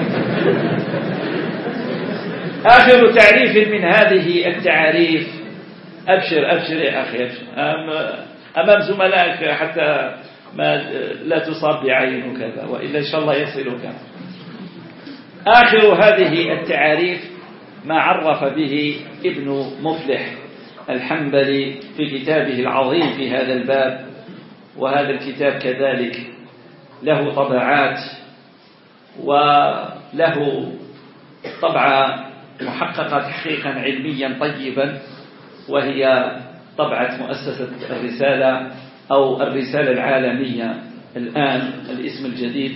آخر تعريف من هذه التعاريف، أبشر أبشر يا أخي أبشر أمام زملائك حتى ما لا تصاب بعين وكذا، وإلا إن شاء الله يصلك. آخر هذه التعاريف ما عرف به ابن مفلح الحنبلي في كتابه العظيم في هذا الباب، وهذا الكتاب كذلك له طبعات وله طبعة محققة تحقيقا علميا طيبا، وهي طبعة مؤسسة الرسالة أو الرسالة العالمية الآن الاسم الجديد،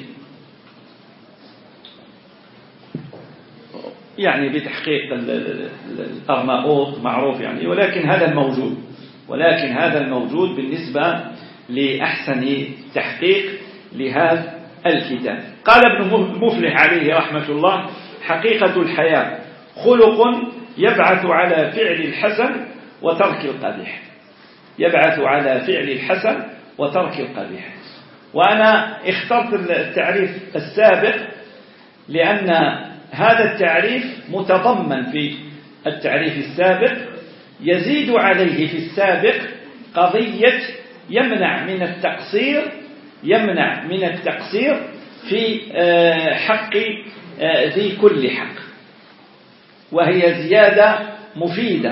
يعني بتحقيق الأرناؤوط معروف يعني، ولكن هذا الموجود ولكن هذا الموجود بالنسبة لأحسن تحقيق لهذا الكتاب. قال ابن مفلح عليه رحمة الله: حقيقة الحياة خلق يبعث على فعل الحسن وترك القبيح، يبعث على فعل الحسن وترك القبيح. وأنا اخترت التعريف السابق لأن هذا التعريف متضمن في التعريف السابق، يزيد عليه في السابق قضية يمنع من التقصير يمنع من التقصير في حق ذي كل حق، وهي زيادة مفيدة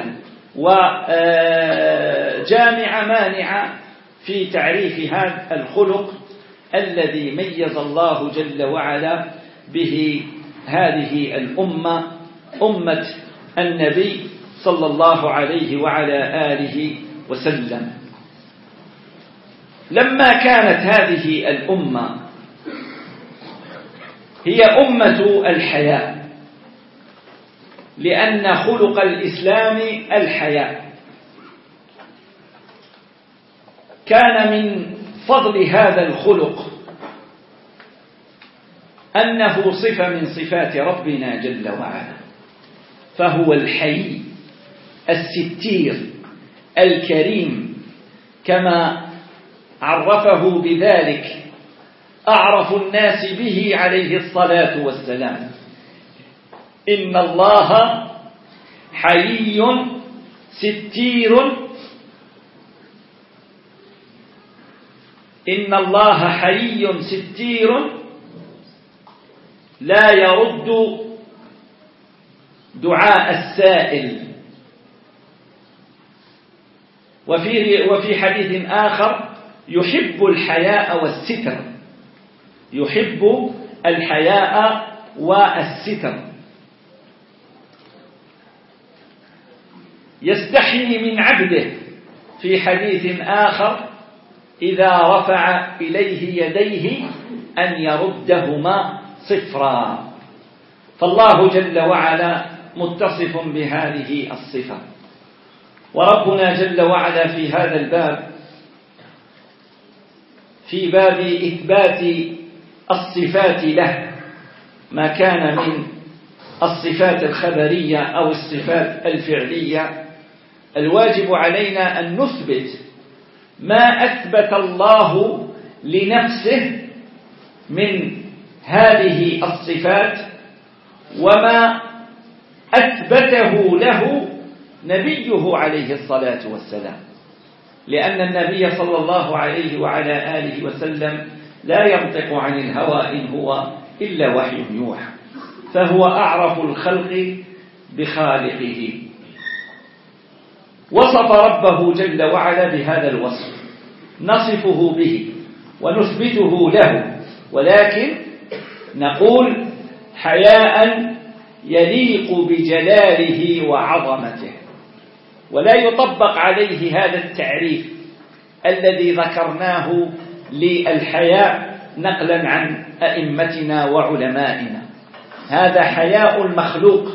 وجامعة مانعة في تعريف هذا الخلق الذي ميز الله جل وعلا به هذه الأمة، أمة النبي صلى الله عليه وعلى آله وسلم. لما كانت هذه الأمة هي أمة الحياة، لأن خلق الإسلام الحياة، كان من فضل هذا الخلق أنه صفة من صفات ربنا جل وعلا، فهو الحي الستير الكريم، كما عرفه بذلك أعرف الناس به عليه الصلاة والسلام: إن الله حيي ستير إن الله حيي ستير لا يرد دعاء السائل. وفي وفي حديث آخر: يحب الحياء والستر، يحب الحياء والستر، يستحيي من عبده في حديث آخر إذا رفع إليه يديه أن يردهما صفرا. فالله جل وعلا متصف بهذه الصفة، وربنا جل وعلا في هذا الباب، في باب إثبات الصفات له، ما كان من الصفات الخبرية أو الصفات الفعلية، الواجب علينا أن نثبت ما أثبت الله لنفسه من هذه الصفات، وما أثبته له نبيه عليه الصلاة والسلام، لأن النبي صلى الله عليه وعلى آله وسلم لا ينطق عن الهوى إن هو إلا وحي يوحى، فهو أعرف الخلق بخالقه، وصف ربه جل وعلا بهذا الوصف، نصفه به ونثبته له، ولكن نقول حياء يليق بجلاله وعظمته، ولا يطبق عليه هذا التعريف الذي ذكرناه للحياء نقلا عن أئمتنا وعلمائنا. هذا حياء المخلوق،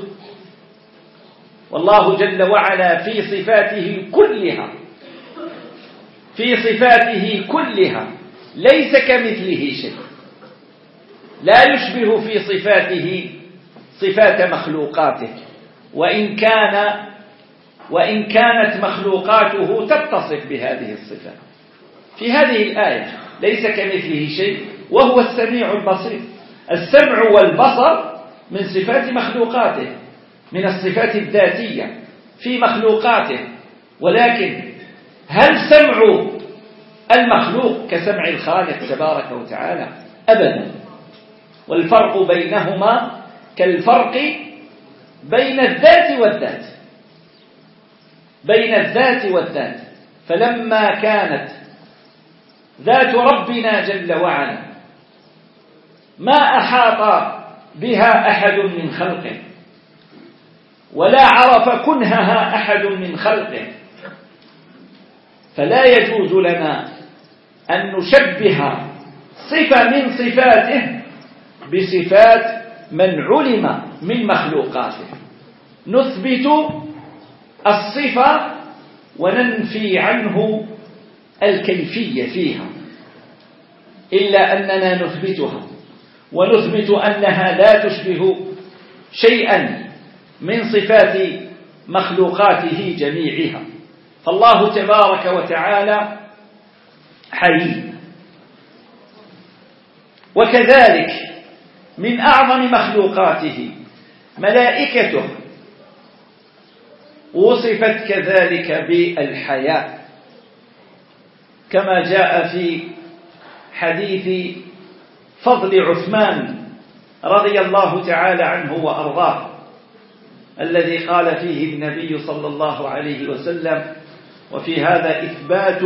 والله جل وعلا في صفاته كلها في صفاته كلها ليس كمثله شيء، لا يشبه في صفاته صفات مخلوقاته، وإن كان وإن كانت مخلوقاته تتصف بهذه الصفات. في هذه الآية ليس كمثله شيء وهو السميع البصير. السمع والبصر من صفات مخلوقاته، من الصفات الذاتية في مخلوقاته، ولكن هل سمع المخلوق كسمع الخالق تبارك وتعالى أبدا. والفرق بينهما كالفرق بين الذات والذات، بين الذات والذات. فلما كانت ذات ربنا جل وعلا ما أحاط بها أحد من خلقه ولا عرف كنهها أحد من خلقه، فلا يجوز لنا أن نشبه صفة من صفاته بصفات من علم من مخلوقاته. نثبت الصفة وننفي عنه الكيفية فيها، إلا أننا نثبتها ونثبت أنها لا تشبه شيئا من صفات مخلوقاته جميعها. فالله تبارك وتعالى حي. وكذلك من أعظم مخلوقاته ملائكته وصفت كذلك بالحياة، كما جاء في حديث فضل عثمان رضي الله تعالى عنه وأرضاه، الذي قال فيه النبي صلى الله عليه وسلم: وفي هذا إثبات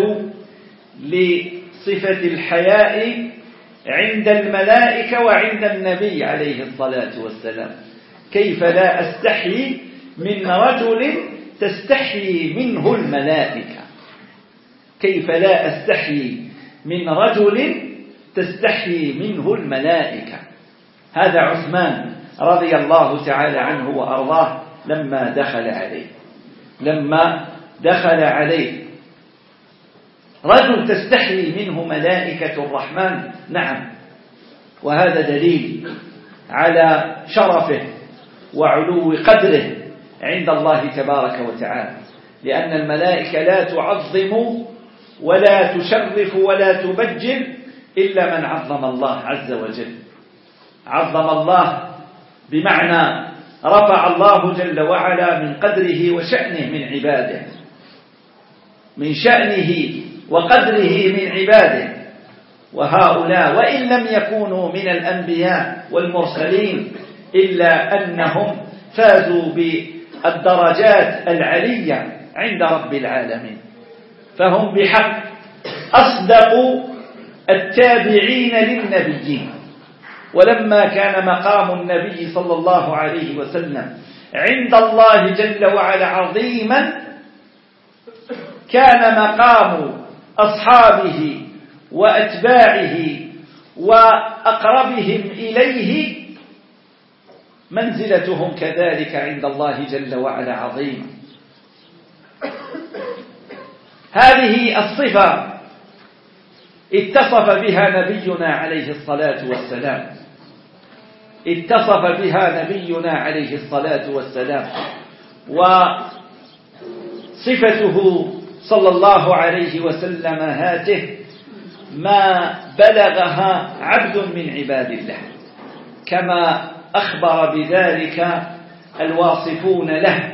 لصفة الحياء عند الملائكة وعند النبي عليه الصلاة والسلام. كيف لا أستحي من رجل تستحي منه الملائكة، كيف لا أستحي من رجل تستحي منه الملائكة. هذا عثمان رضي الله تعالى عنه وأرضاه لما دخل عليه لما دخل عليه رجل تستحي منه ملائكة الرحمن. نعم، وهذا دليل على شرفه وعلو قدره عند الله تبارك وتعالى، لأن الملائكة لا تعظم ولا تشرف ولا تبجل إلا من عظم الله عز وجل. عظم الله بمعنى رفع الله جل وعلا من قدره وشأنه من عباده، من شأنه وقدره من عباده. وهؤلاء وإن لم يكونوا من الأنبياء والمرسلين إلا أنهم فازوا بالدرجات العلية عند رب العالمين، فهم بحق أصدق التابعين للنبيين. ولما كان مقام النبي صلى الله عليه وسلم عند الله جل وعلا عظيما، كان مقام أصحابه وأتباعه وأقربهم إليه منزلتهم كذلك عند الله جل وعلا عظيم. هذه الصفة اتصف بها نبينا عليه الصلاة والسلام اتصف بها نبينا عليه الصلاة والسلام وصفته صلى الله عليه وسلم هاته ما بلغها عبد من عباد الله، كما أخبر بذلك الواصفون له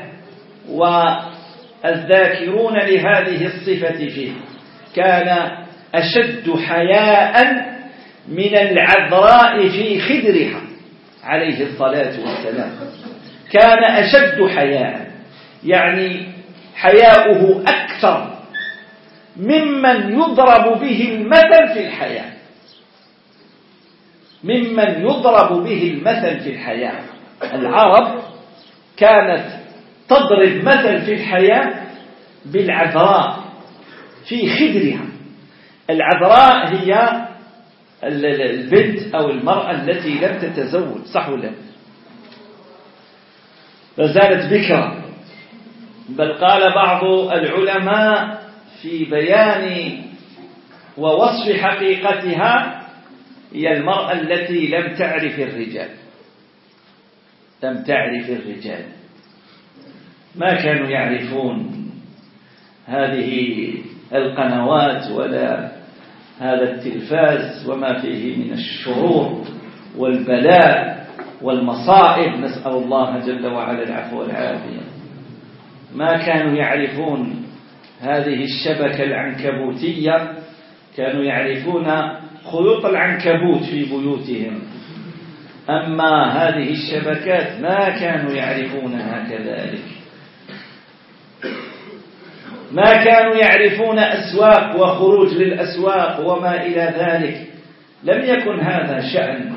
والذاكرون لهذه الصفة فيه. كان أشد حياء من العذراء في خدرها عليه الصلاة والسلام. كان أشد حياء، يعني حياؤه أكثر ممن يضرب به المثل في الحياة، ممن يضرب به المثل في الحياة. العرب كانت تضرب مثل في الحياة بالعذراء في خدرها. العذراء هي البنت أو المرأة التي لم تتزوج، صح ولا؟ فزالت بكرا. بل قال بعض العلماء في بيان ووصف حقيقتها: هي المرأة التي لم تعرف الرجال، لم تعرف الرجال، ما كانوا يعرفون هذه القنوات ولا هذا التلفاز وما فيه من الشرور والبلاء والمصائب، نسأل الله جل وعلا العفو والعافية. ما كانوا يعرفون هذه الشبكة العنكبوتية كانوا يعرفون خيوط العنكبوت في بيوتهم، أما هذه الشبكات ما كانوا يعرفونها كذلك. ما كانوا يعرفون أسواق وخروج للأسواق وما إلى ذلك، لم يكن هذا شأن.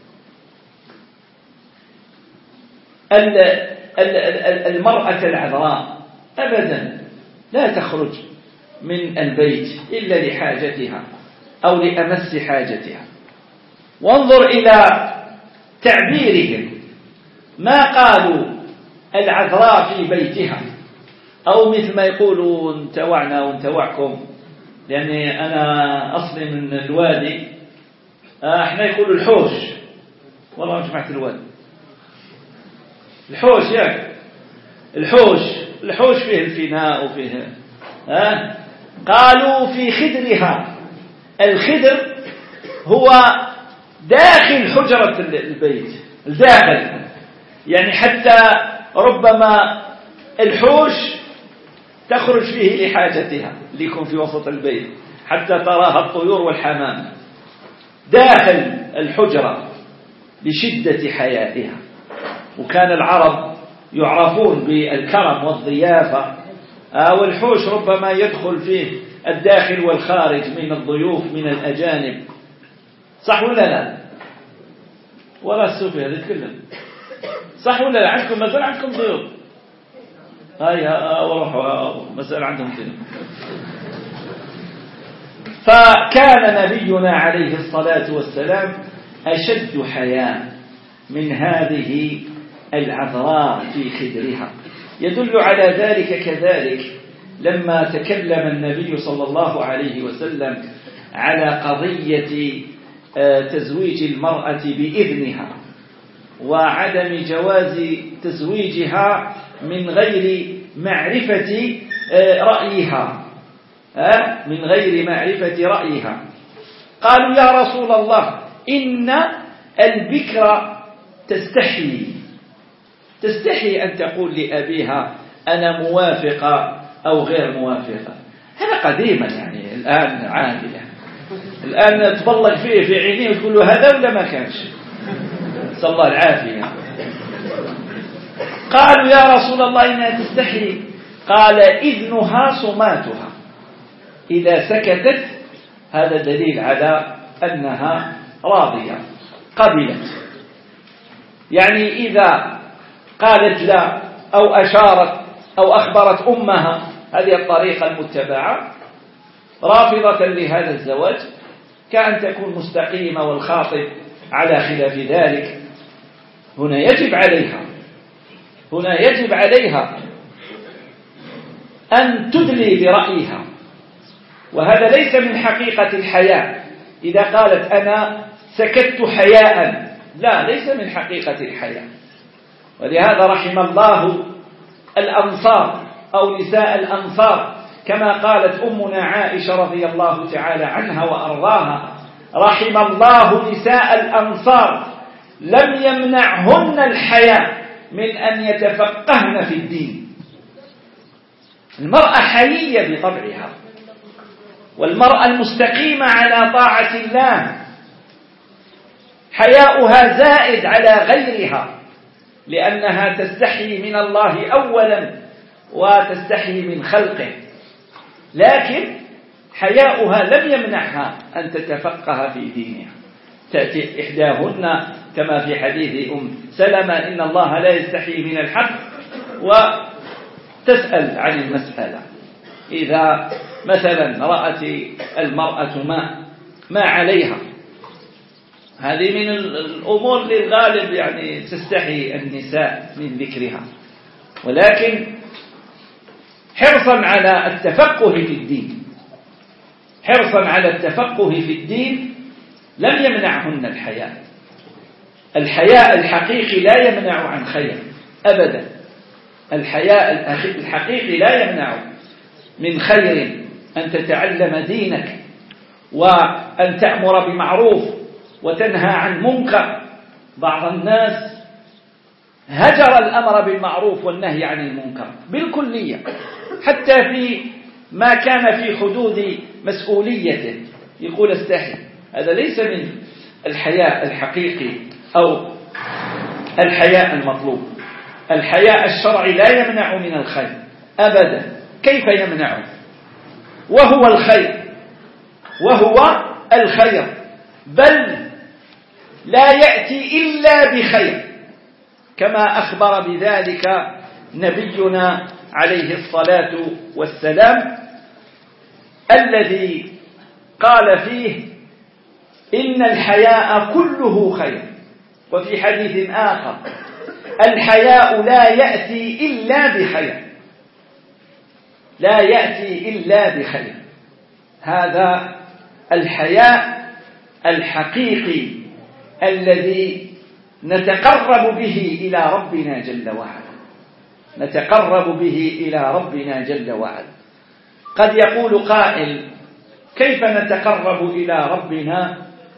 المرأة العذراء أبدا لا تخرج من البيت إلا لحاجتها أو لأمس حاجتها. وانظر إلى تعبيرهم، ما قالوا العذراء في بيتها، أو مثل ما يقولوا انتوعنا وانتوعكم، لأني أنا أصلي من الوادي، احنا يقولوا الحوش، والله ما سمعت الوادي الحوش، يعني الحوش الحوش فيه الفناء وفيه ها. قالوا في خدرها، الخدر هو داخل حجرة البيت، الداخل، يعني حتى ربما الحوش تخرج فيه لحاجتها ليكون في وسط البيت حتى تراها الطيور والحمام، داخل الحجرة لشدة حيائها. وكان العرب يعرفون بالكرم والضيافة، والحوش ربما يدخل فيه الداخل والخارج من الضيوف من الأجانب، صح ولا لا؟ ولا السوفي هذا كله صح ولا لا؟ عندكم مثلا عندكم ضيوف، هاي وروحوا مسألة عندهم كده. فكان نبينا عليه الصلاة والسلام أشد حياء من هذه العذراء في خدرها. يدل على ذلك كذلك لما تكلم النبي صلى الله عليه وسلم على قضية تزويج المرأة بإذنها وعدم جواز تزويجها من غير معرفة رأيها، من غير معرفة رأيها. قالوا يا رسول الله إن البكر تستحي تستحي أن تقول لأبيها أنا موافقة أو غير موافقة. هذا قديما، يعني الآن عادي، يعني الآن تبلغ فيه في عينيه وتقول له هذا ولا ما كانش، صلى الله العافية. قالوا يا رسول الله إنها تستحي، قال إذنها صماتها، إذا سكتت هذا دليل على أنها راضية قبلت. يعني إذا قالت لا أو أشارت أو أخبرت أمها، هذه الطريقة المتبعة، رافضة لهذا الزواج، كأن تكون مستقيمة والخاطب على خلاف ذلك. هنا يجب عليها هنا يجب عليها أن تدلي برأيها، وهذا ليس من حقيقة الحياء. إذا قالت أنا سكت حياء، لا، ليس من حقيقة الحياء. ولهذا رحم الله الأنصار أو نساء الأنصار، كما قالت أمنا عائشة رضي الله تعالى عنها وأرضاها: رحم الله نساء الأنصار لم يمنعهن الحياء من أن يتفقهن في الدين. المرأة حيية بطبعها، والمرأة المستقيمة على طاعة الله حياؤها زائد على غيرها، لأنها تستحي من الله أولا وتستحي من خلقه، لكن حياؤها لم يمنعها أن تتفقه في دينها. تأتي إحداهن كما في حديث أم سلمة: إن الله لا يستحي من الحق، وتسأل عن المسألة. إذا مثلا رأت المرأة ماء ما عليها، هذه من الأمور للغالب يعني تستحي النساء من ذكرها، ولكن حرصا على التفقه في الدين حرصا على التفقه في الدين لم يمنعهن الحياء. الحياء الحقيقي لا يمنع عن خير أبدا. الحياء الحقيقي لا يمنع من خير، أن تتعلم دينك وأن تأمر بمعروف وتنهى عن منكر. بعض الناس هجر الأمر بالمعروف والنهي عن المنكر بالكلية، حتى في ما كان في حدود مسؤوليته، يقول استحي، هذا ليس من الحياء الحقيقي أو الحياء المطلوب. الحياء الشرعي لا يمنع من الخير أبدا، كيف يمنعه وهو الخير، وهو الخير، بل لا يأتي إلا بخير، كما أخبر بذلك نبينا عليه الصلاة والسلام الذي قال فيه إن الحياء كله خير. وفي حديث آخر الحياء لا يأتي إلا بخير، لا يأتي إلا بخير. هذا الحياء الحقيقي الذي نتقرب به إلى ربنا جل وعلا، نتقرب به إلى ربنا جل وعلا. قد يقول قائل كيف نتقرب إلى ربنا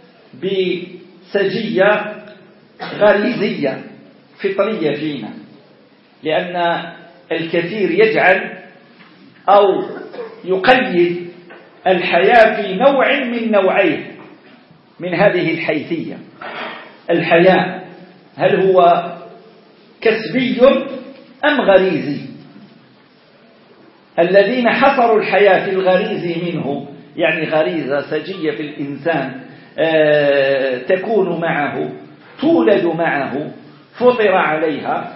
بسجية غريزية فطرية فينا؟ لأن الكثير يجعل أو يقيد الحياة في نوع من نوعين من هذه الحيثية. الحياء هل هو كسبي أم غريزي؟ الذين حصروا الحياة في الغريزي منه، يعني غريزة سجية في الإنسان تكون معه، تولد معه، فطر عليها.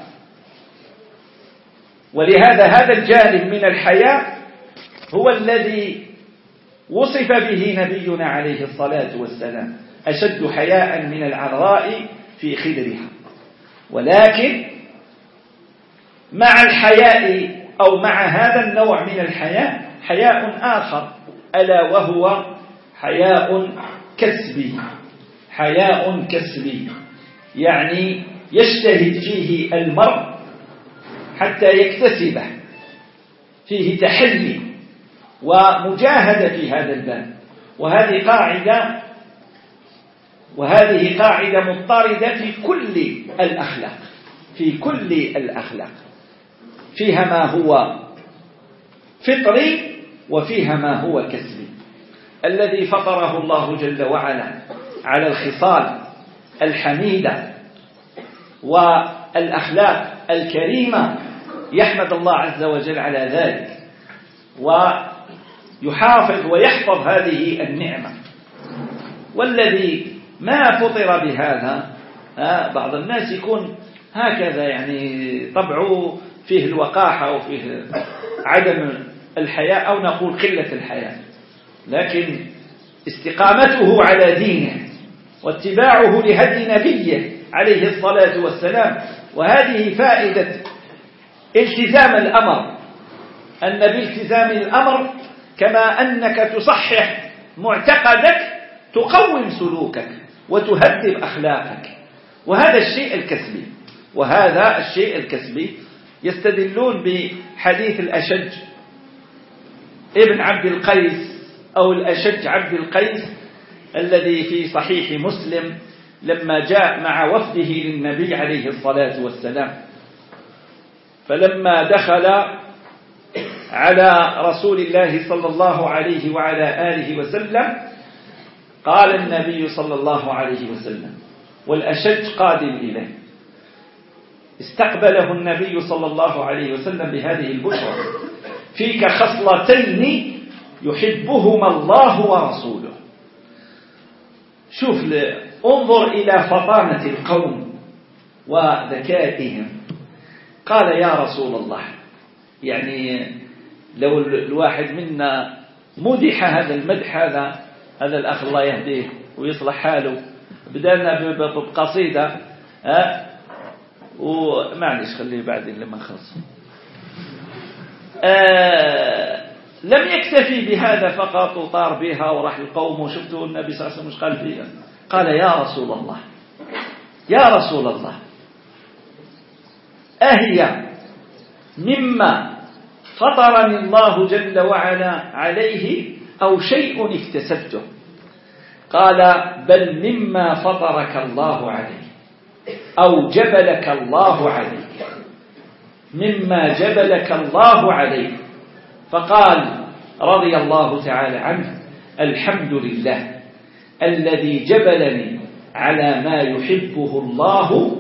ولهذا هذا الجانب من الحياة هو الذي وصف به نبينا عليه الصلاة والسلام أشد حياء من العذراء في خدرها. ولكن مع الحياء أو مع هذا النوع من الحياء حياء آخر، ألا وهو حياء كسبي. حياء كسبي يعني يجتهد فيه المرء حتى يكتسبه، فيه تحلي ومجاهدة في هذا الباب. وهذه قاعدة وهذه قاعدة مضطردة في كل الأخلاق، في كل الأخلاق فيها ما هو فطري وفيها ما هو كسبي. الذي فطره الله جل وعلا على الخصال الحميدة والأخلاق الكريمة يحمد الله عز وجل على ذلك ويحافظ ويحفظ هذه النعمة. والذي ما فطر بهذا، بعض الناس يكون هكذا يعني طبعه فيه الوقاحة وفيه عدم الحياء أو نقول قلة الحياء، لكن استقامته على دينه واتباعه لهدي نبيه عليه الصلاة والسلام. وهذه فائدة التزام الأمر، أن بالتزام الأمر كما أنك تصحح معتقدك تقوم سلوكك وتهذب أخلاقك. وهذا الشيء الكسبي، وهذا الشيء الكسبي يستدلون بحديث الأشج ابن عبد القيس أو الأشج عبد القيس الذي في صحيح مسلم لما جاء مع وفده للنبي عليه الصلاة والسلام، فلما دخل على رسول الله صلى الله عليه وعلى آله وسلم قال النبي صلى الله عليه وسلم والأشج قادم إليه، استقبله النبي صلى الله عليه وسلم بهذه البشرى: فيك خصلتين يحبهما الله ورسوله. شوف، انظر إلى فطانة القوم وذكائهم. قال: يا رسول الله، يعني لو الواحد منا مدح هذا المدح، هذا هذا الأخ الله يهديه ويصلح حاله، بدأنا بقصيدة ها ومعلش خليه بعدين لما نخلص. آه لم يكتفي بهذا فقط وطار بها وراح القوم وشفتوا النبي صلى الله عليه وسلم مش قال فيها. قال: يا رسول الله، يا رسول الله، أهي مما فطرني الله جل وعلا عليه أو شيء اكتسبته؟ قال: بل مما فطرك الله عليه أو جبلك الله عليه، مما جبلك الله عليه. فقال رضي الله تعالى عنه: الحمد لله الذي جبلني على ما يحبه الله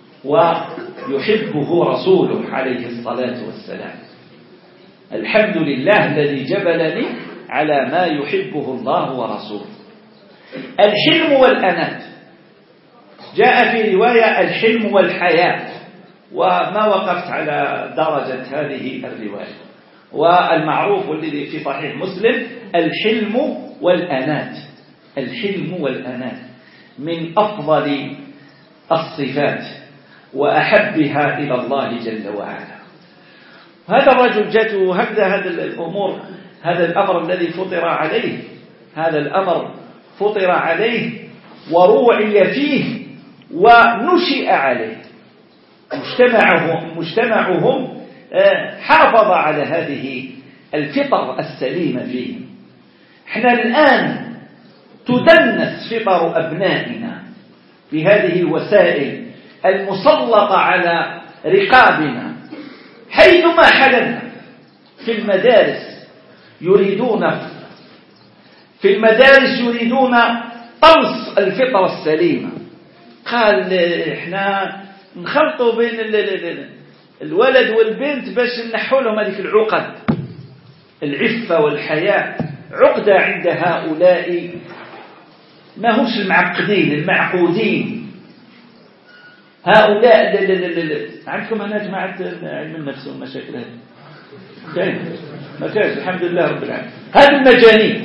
ويحبه رسوله عليه الصلاة والسلام. الحمد لله الذي جبلني على ما يحبه الله ورسوله. الحلم والأنات، جاء في رواية الحلم والحياة، وما وقفت على درجة هذه الرواية. والمعروف والذي في صحيح مسلم الحلم والأنات. الحلم والأنات من أفضل الصفات وأحبها إلى الله جل وعلا. هذا الرجل جاءته هكذا هذا الأمور، هذا الأمر الذي فطر عليه، هذا الأمر فطر عليه وروعي فيه ونشئ عليه. مجتمعهم, مجتمعهم حافظ على هذه الفطر السليمة فيهم. احنا الآن تدنس فطر أبنائنا بهذه الوسائل المسلطة على رقابنا حيثما حللنا. في المدارس يريدون في المدارس يريدون طمس الفطرة السليمة. قال احنا نخلطوا بين الولد والبنت باش نحوا لهم هذيك العقد، العفة والحياة. عقدة عند هؤلاء ما همش المعقدين المعقودين. هؤلاء لا لا لا لا. عندكم هنا جماعة علم النفس والمشاكل هذه كاين؟ ما كاينش الحمد لله رب العالمين. هذه المجانين،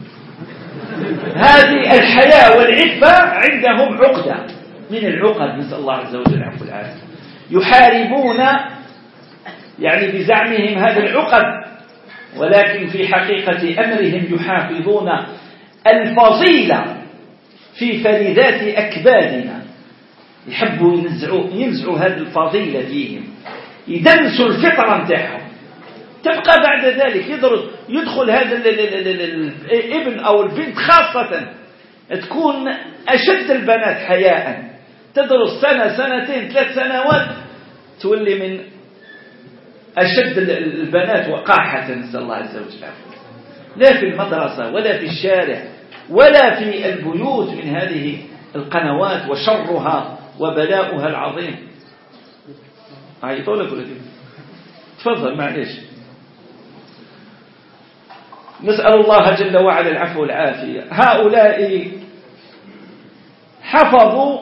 هذه الحياة والعفة عندهم عقدة من العقد، نسأل الله عز وجل العفو والعافية. يحاربون يعني بزعمهم هذه العقد، ولكن في حقيقة أمرهم يحافظون الفضيلة في فلذات أكبادنا. يحبوا ينزعوا, ينزعوا هذه الفضيلة فيهم، يدنسوا الفطرة متاعهم. تبقى بعد ذلك يدرس يدخل هذا الابن أو البنت خاصة تكون أشد البنات حياء، تدرس سنة سنتين ثلاث سنوات تولي من أشد البنات وقاحة، نسأل الله عز وجل. لا في المدرسة ولا في الشارع ولا في البيوت من هذه القنوات وشرها وبلاؤها العظيم. عيطوا لك ولا كيف؟ تفضل معليش. نسأل الله جل وعلا العفو والعافية. هؤلاء حفظوا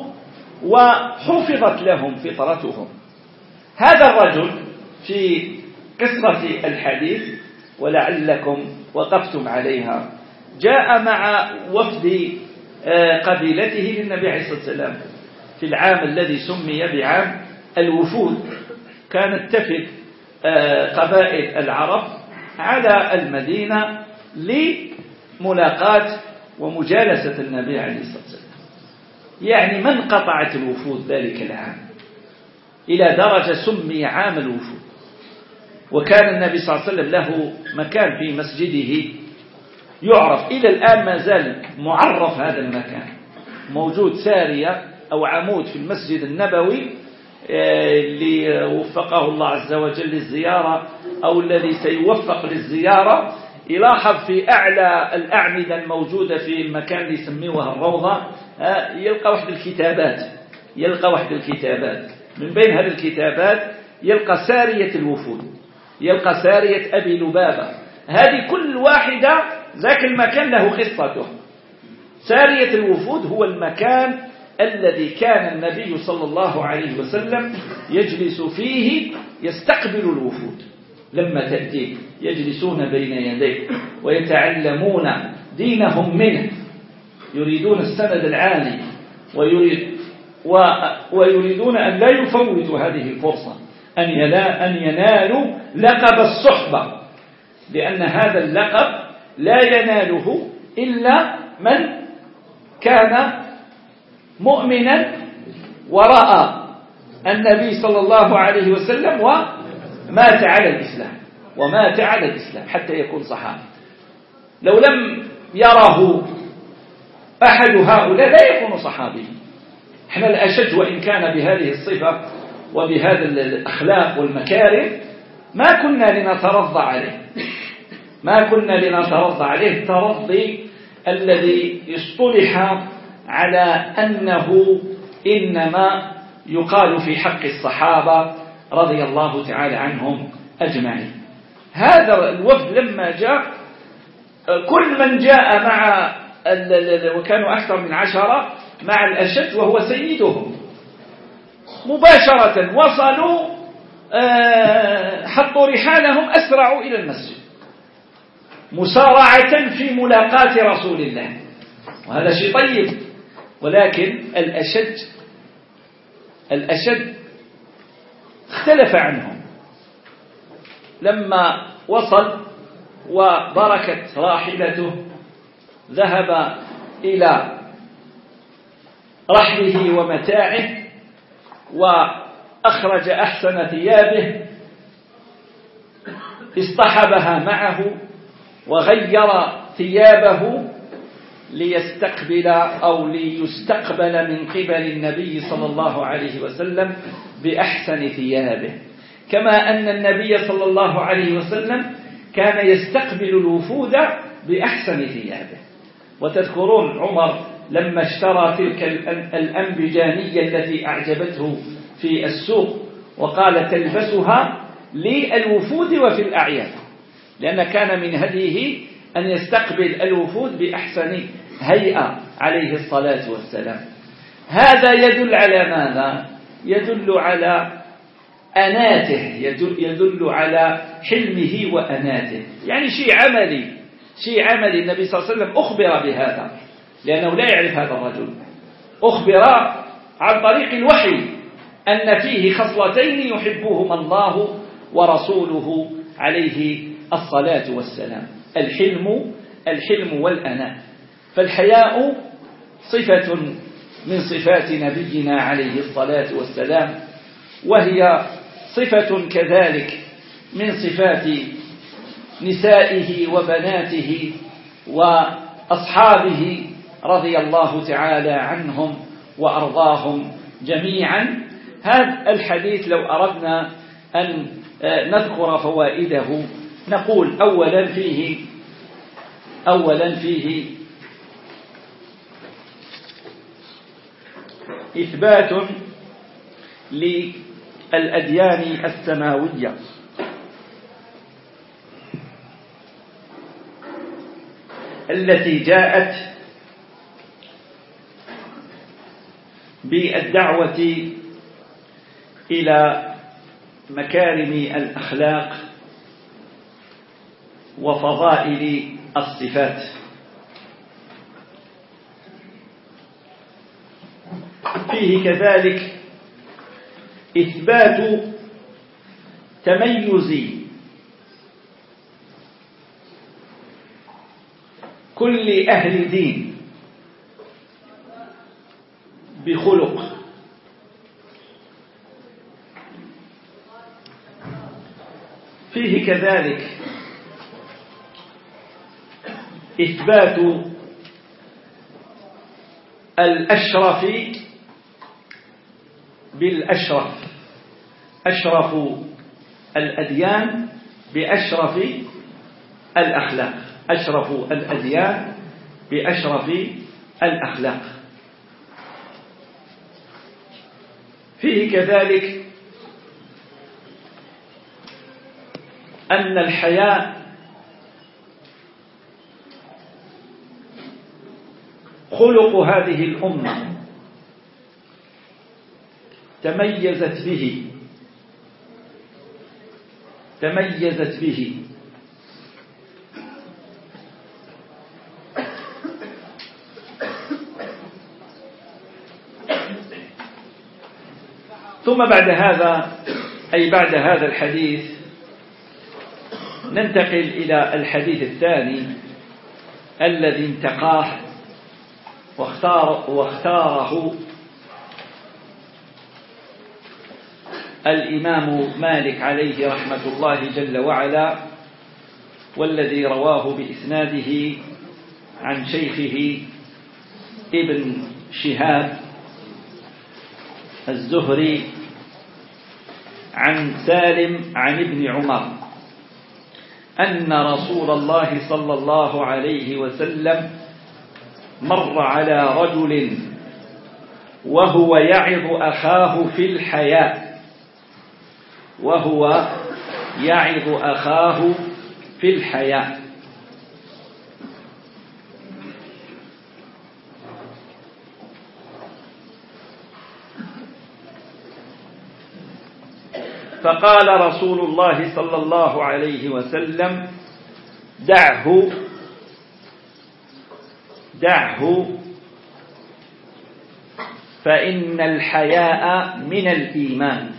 وحفظت لهم فطرتهم. هذا الرجل في قصة الحديث ولعلكم وقفتم عليها، جاء مع وفد قبيلته للنبي عليه الصلاة والسلام في العام الذي سمي بعام الوفود. كانت تفد قبائل العرب على المدينة لملاقاة ومجالسة النبي عليه الصلاة والسلام. يعني من قطعت الوفود ذلك العام إلى درجة سمي عام الوفود. وكان النبي صلى الله عليه وسلم له مكان في مسجده يعرف إلى الآن، ما زال معرف هذا المكان، موجود سارية أو عمود في المسجد النبوي اللي وفقه الله عز وجل للزيارة أو الذي سيوفق للزيارة، يلاحظ في أعلى الأعمدة الموجودة في المكان اللي يسميوها الروضة يلقى واحد الكتابات يلقى واحد الكتابات من بين هذه الكتابات يلقى سارية الوفود، يلقى سارية أبي لبابة. هذه كل واحدة ذاك المكان له قصته. سارية الوفود هو المكان الذي كان النبي صلى الله عليه وسلم يجلس فيه يستقبل الوفود لما تأتي، يجلسون بين يديه ويتعلمون دينهم منه، يريدون السند العالي ويريد و ويريدون أن لا يفوتوا هذه الفرصة أن يلا أن ينالوا لقب الصحبة، لأن هذا اللقب لا يناله إلا من كان مؤمنا ورأى النبي صلى الله عليه وسلم ومات على الإسلام ومات على الإسلام حتى يكون صحابي. لو لم يره أحد هؤلاء لا يكون صحابي. احنا الأشج وإن كان بهذه الصفة وبهذا الأخلاق والمكارم ما كنا لنترضى عليه ما كنا لنترضى عليه ترضي الذي اصطلح على أنه إنما يقال في حق الصحابة رضي الله تعالى عنهم أجمعين. هذا الوفد لما جاء كل من جاء مع وكانوا أكثر من عشرة مع الأشد وهو سيدهم مباشرة وصلوا حطوا رحالهم أسرعوا إلى المسجد مسارعة في ملاقاة رسول الله، وهذا شيء طيب. ولكن الأشد الأشد اختلف عنهم لما وصل وبركت راحلته ذهب إلى رحله ومتاعه وأخرج أحسن ثيابه اصطحبها معه وغير ثيابه ليستقبل أو ليستقبل من قبل النبي صلى الله عليه وسلم بأحسن ثيابه، كما أن النبي صلى الله عليه وسلم كان يستقبل الوفود بأحسن ثيابه. وتذكرون عمر لما اشترى تلك الأنبجانية التي أعجبته في السوق وقال تلبسها للوفود وفي الأعياد، لأن كان من هديه أن يستقبل الوفود بأحسن هيئة عليه الصلاة والسلام. هذا يدل على ماذا؟ يدل على أناته، يدل, يدل على حلمه وأناته، يعني شيء عملي شيء عملي. النبي صلى الله عليه وسلم أخبر بهذا لأنه لا يعرف هذا الرجل، أخبر عن طريق الوحي أن فيه خصلتين يحبهما الله ورسوله عليه الصلاة والسلام، الحلم الحلم والأناة. فالحياء صفة من صفات نبينا عليه الصلاة والسلام، وهي صفة كذلك من صفات نسائه وبناته وأصحابه رضي الله تعالى عنهم وأرضاهم جميعا. هذا الحديث لو أردنا أن نذكر فوائده نقول أولا فيه أولا فيه إثبات للأديان السماوية التي جاءت بالدعوة إلى مكارم الأخلاق وفضائل الصفات. فيه كذلك إثبات تميز كل أهل دين بخلق، فيه كذلك إثبات الأشرف بالأشرف، أشرف الأديان بأشرف الأخلاق، أشرف الأديان بأشرف الأخلاق. فيه كذلك أن الحياء خلق هذه الأمة تميزت به تميزت به ثم بعد هذا أي بعد هذا الحديث ننتقل إلى الحديث الثاني الذي انتقاه واختار واختاره الإمام مالك عليه رحمة الله جل وعلا، والذي رواه بإسناده عن شيخه ابن شهاب الزهري عن سالم عن ابن عمر أن رسول الله صلى الله عليه وسلم مر على رجل وهو يعظ أخاه في الحياء وهو يعظ أخاه في الحياء فقال رسول الله صلى الله عليه وسلم دعه دعه فإن الحياء من الإيمان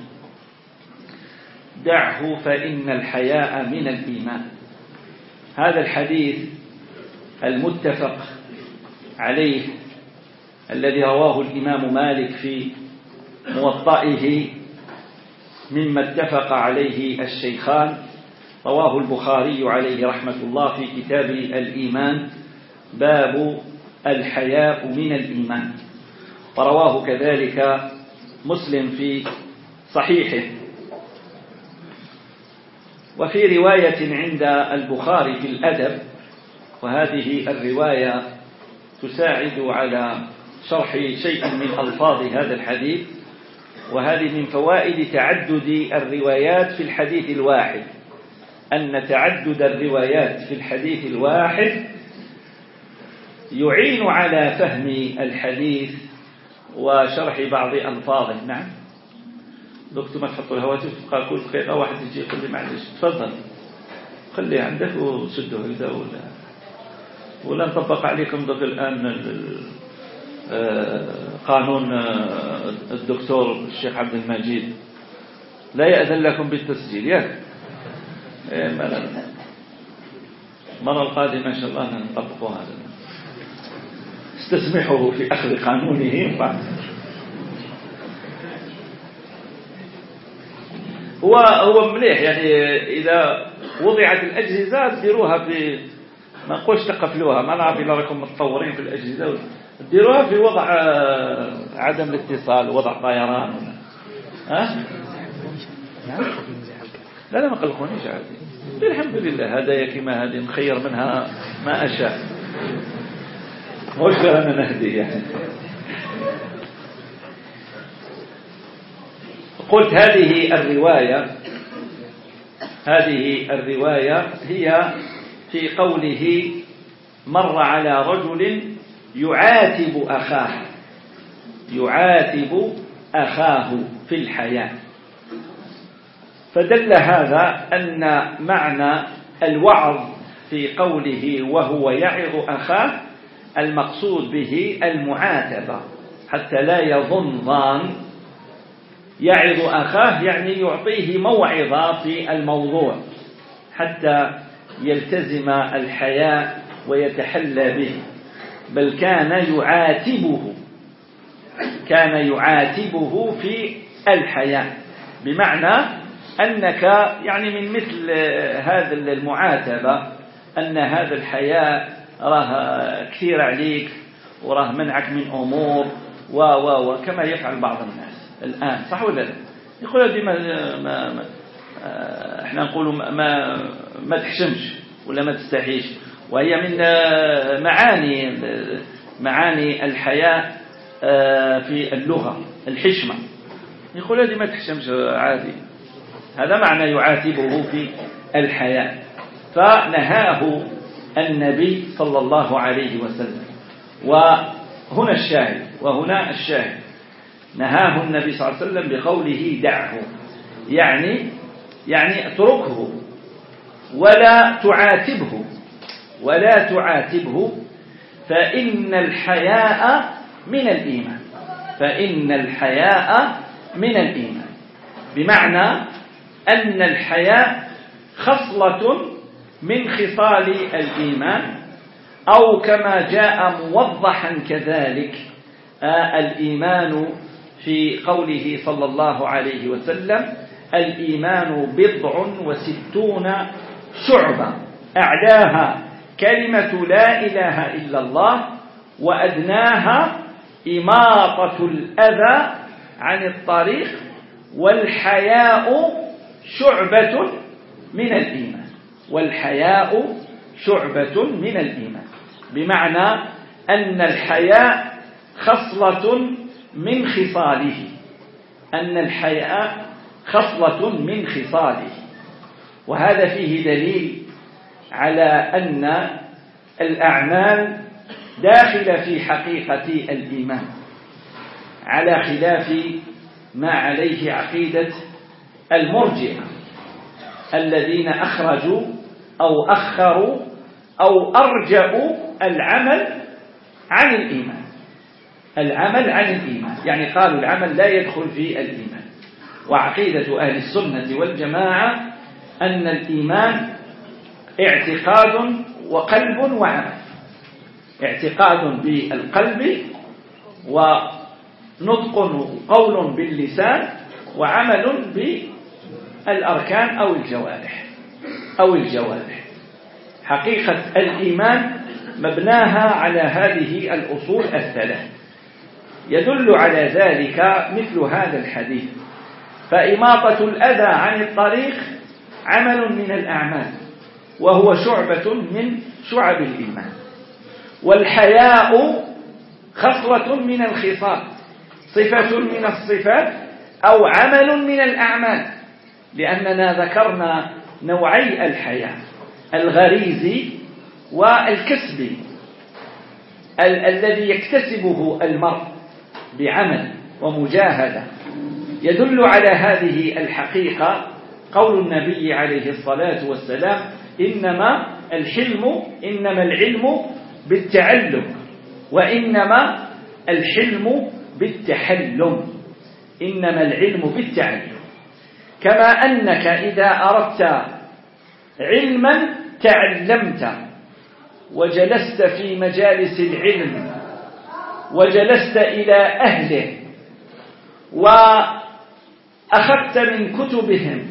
دعه فإن الحياء من الإيمان. هذا الحديث المتفق عليه الذي رواه الإمام مالك في موطئه مما اتفق عليه الشيخان، رواه البخاري عليه رحمة الله في كتاب الإيمان باب الحياء من الإيمان، ورواه كذلك مسلم في صحيحه. وفي رواية عند البخاري في الأدب، وهذه الرواية تساعد على شرح شيء من ألفاظ هذا الحديث، وهذه من فوائد تعدد الروايات في الحديث الواحد، أن تعدد الروايات في الحديث الواحد يعين على فهم الحديث وشرح بعض ألفاظه. نعم دكتور، ما تحطوا الهواتف قال كل دقيقة واحد يجي يقول لي معلش تفضل خليه عندك وسده هكذا، ولا ولا نطبق عليكم ضد الآن قانون الدكتور الشيخ عبد المجيد لا يأذن لكم بالتسجيل ياك المرة القادمة إن شاء الله نطبقوا هذا، استسمحه في أخذ قانونه. هو هو مليح يعني إذا وضعت الأجهزة ديروها في، ما نقولش تقفلوها، ما نعرف إلا راكم متطورين في الأجهزة، ديروها في وضع عدم الاتصال ووضع طيران. ها؟ لا لا ما قلقونيش عادي، الحمد لله هدايا كما هذه نخير منها ما أشاء، مش أنا نهدي يعني. قلت هذه الرواية هذه الرواية هي في قوله مر على رجل يعاتب أخاه يعاتب أخاه في الحياة، فدل هذا أن معنى الوعظ في قوله وهو يعظ أخاه المقصود به المعاتبة، حتى لا يظن ظان يعظ أخاه يعني يعطيه موعظة في الموضوع حتى يلتزم الحياء ويتحلى به، بل كان يعاتبه كان يعاتبه في الحياء، بمعنى أنك يعني من مثل هذا المعاتبة أن هذا الحياء راه كثير عليك وراه منعك من أمور و و وكما يفعل بعض الناس الآن، صح ولا لا؟ يقول ديما ما, ما احنا نقولوا ما ما تحشمش ولا ما تستحيش، وهي من معاني معاني الحياء في اللغة الحشمة، يقول ديما ما تحشمش عادي، هذا معنى يعاتبه في الحياء. فنهاه النبي صلى الله عليه وسلم، وهنا الشاهد وهنا الشاهد نهاه النبي صلى الله عليه وسلم بقوله دعه، يعني يعني اتركه ولا تعاتبه ولا تعاتبه فإن الحياء من الإيمان فإن الحياء من الإيمان بمعنى أن الحياء خصلة من خصال الإيمان، أو كما جاء موضحا كذلك آه الإيمان في قوله صلى الله عليه وسلم الإيمان بضع وستون شعبة أعلاها كلمة لا إله إلا الله وأدناها إماطة الأذى عن الطريق والحياء شعبة من الإيمان والحياء شعبة من الإيمان، بمعنى أن الحياء خصلة من خصاله أن الحياء خصلة من خصاله وهذا فيه دليل على أن الأعمال داخلة في حقيقة الإيمان على خلاف ما عليه عقيدة المرجئة الذين أخرجوا أو أخروا أو أرجعوا العمل عن الإيمان العمل عن الإيمان يعني قالوا العمل لا يدخل في الإيمان. وعقيدة أهل السنة والجماعة أن الإيمان اعتقاد وقلب وعمل اعتقاد بالقلب ونطق وقول باللسان وعمل بالأركان أو الجوارح أو الجوارح. حقيقة الإيمان مبناها على هذه الأصول الثلاث. يدل على ذلك مثل هذا الحديث فإماطة الأذى عن الطريق عمل من الأعمال وهو شعبة من شعب الإيمان. والحياء خصلة من الخصال صفة من الصفات أو عمل من الأعمال لأننا ذكرنا نوعي الحياء الغريزي والكسبي ال- الذي يكتسبه المرء بعمل ومجاهدة. يدل على هذه الحقيقة قول النبي عليه الصلاة والسلام إنما الحلم إنما العلم بالتعلم وإنما الحلم بالتحلم إنما العلم بالتعلم. كما أنك إذا أردت علما تعلمت وجلست في مجالس العلم وجلست إلى أهله وأخذت من كتبهم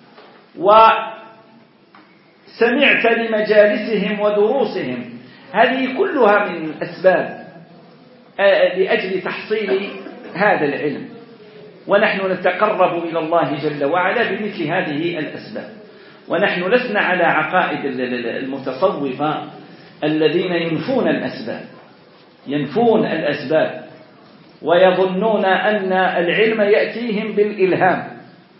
وسمعت لمجالسهم ودروسهم هذه كلها من الأسباب لأجل تحصيل هذا العلم. ونحن نتقرب إلى الله جل وعلا بمثل هذه الأسباب. ونحن لسنا على عقائد المتصوفة الذين ينفون الأسباب ينفون الأسباب ويظنون أن العلم يأتيهم بالإلهام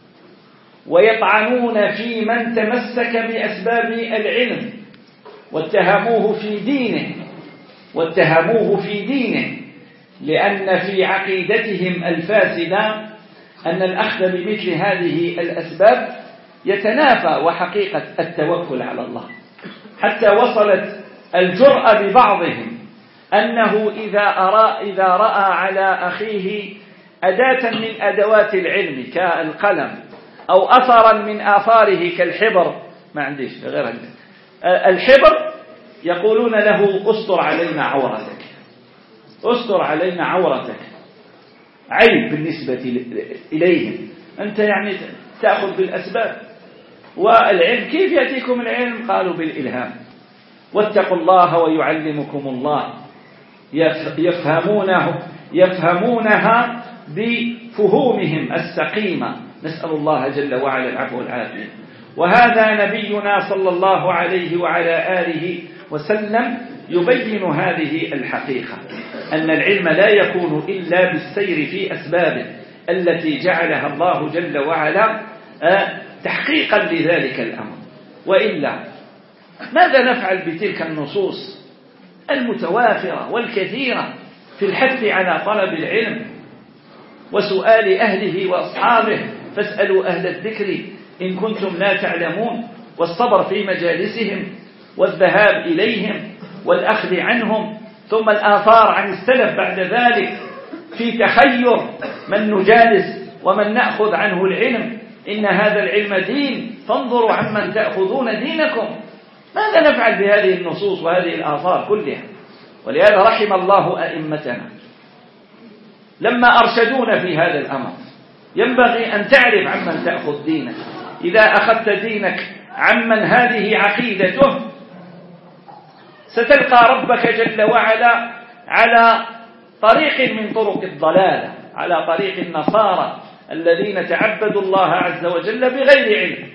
ويطعنون في من تمسك بأسباب العلم واتهموه في دينه واتهموه في دينه لأن في عقيدتهم الفاسدة أن الأخذ بمثل هذه الأسباب يتنافى وحقيقة التوكل على الله. حتى وصلت الجرأة ببعضهم أنه إذا أرى إذا رأى على أخيه أداة من أدوات العلم كالقلم أو أثرا من آثاره كالحبر ما عنديش غير الحبر يقولون له أستر علينا عورتك أستر علينا عورتك عيب بالنسبة إليهم. أنت يعني تأخذ بالأسباب. والعلم كيف يأتيكم العلم؟ قالوا بالإلهام. واتقوا الله ويعلمكم الله. يفهمونه يفهمونها بفهومهم السقيمة. نسأل الله جل وعلا العفو والعافية. وهذا نبينا صلى الله عليه وعلى آله وسلم يبين هذه الحقيقة أن العلم لا يكون إلا بالسير في أسبابه التي جعلها الله جل وعلا تحقيقا لذلك الأمر. وإلا ماذا نفعل بتلك النصوص المتوافرة والكثيرة في الحث على طلب العلم وسؤال أهله وأصحابه فاسألوا أهل الذكر إن كنتم لا تعلمون والصبر في مجالسهم والذهاب إليهم والأخذ عنهم ثم الآثار عن السلف بعد ذلك في تخير من نجالس ومن نأخذ عنه العلم. إن هذا العلم دين فانظروا عمن تأخذون دينكم. ماذا نفعل بهذه النصوص وهذه الآثار كلها؟ ولهذا رحم الله أئمتنا لما أرشدونا في هذا الأمر. ينبغي أن تعرف عمن تأخذ دينك. إذا أخذت دينك عمن هذه عقيدته ستلقى ربك جل وعلا على طريق من طرق الضلالة على طريق النصارى الذين تعبدوا الله عز وجل بغير علم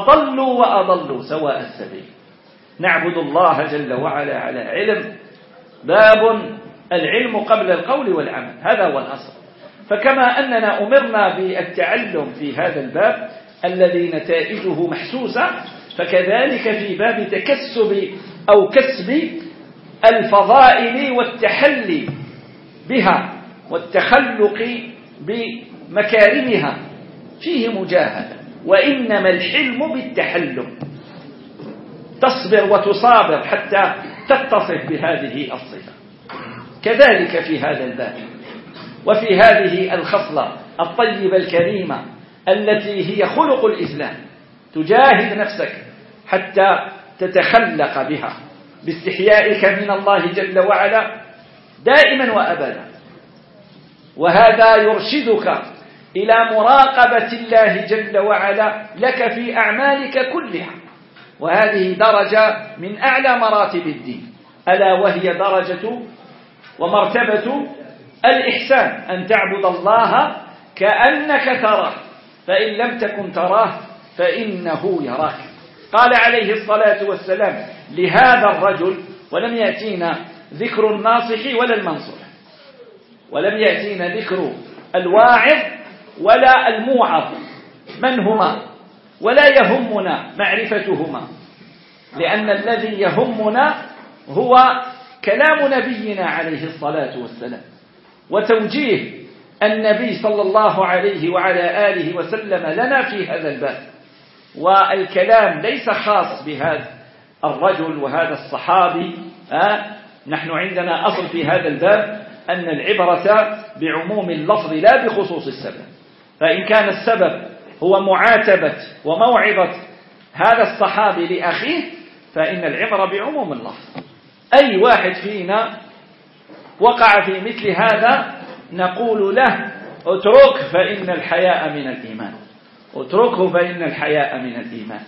فضلوا وأضلوا سواء السبيل. نعبد الله جل وعلا على علم باب العلم قبل القول والعمل، هذا هو الأصل. فكما أننا أمرنا بالتعلم في هذا الباب الذي نتائجه محسوسة، فكذلك في باب تكسب أو كسب الفضائل والتحلي بها والتخلق بمكارمها فيه مجاهدة. وإنما الحلم بالتحلم، تصبر وتصابر حتى تتصف بهذه الصفة. كذلك في هذا الباب وفي هذه الخصلة الطيبة الكريمة التي هي خلق الإسلام، تجاهد نفسك حتى تتخلق بها باستحيائك من الله جل وعلا دائما وأبدا. وهذا يرشدك إلى مراقبة الله جل وعلا لك في أعمالك كلها، وهذه درجة من أعلى مراتب الدين، ألا وهي درجة ومرتبة الإحسان، أن تعبد الله كأنك تراه، فإن لم تكن تراه فإنه يراك. قال عليه الصلاة والسلام لهذا الرجل، ولم يأتينا ذكر الناصح ولا المنصح، ولم يأتينا ذكر الواعظ ولا الموعظ من هما، ولا يهمنا معرفتهما، لأن الذي يهمنا هو كلام نبينا عليه الصلاة والسلام وتوجيه النبي صلى الله عليه وعلى آله وسلم لنا في هذا الباب. والكلام ليس خاص بهذا الرجل وهذا الصحابي، آه نحن عندنا أصل في هذا الباب أن العبرة بعموم اللفظ لا بخصوص السبب، فإن كان السبب هو معاتبة وموعظة هذا الصحابي لأخيه فإن العبرة بعموم اللفظ. أي واحد فينا وقع في مثل هذا نقول له اترك فإن الحياء من الإيمان، اتركه فإن الحياء من الإيمان.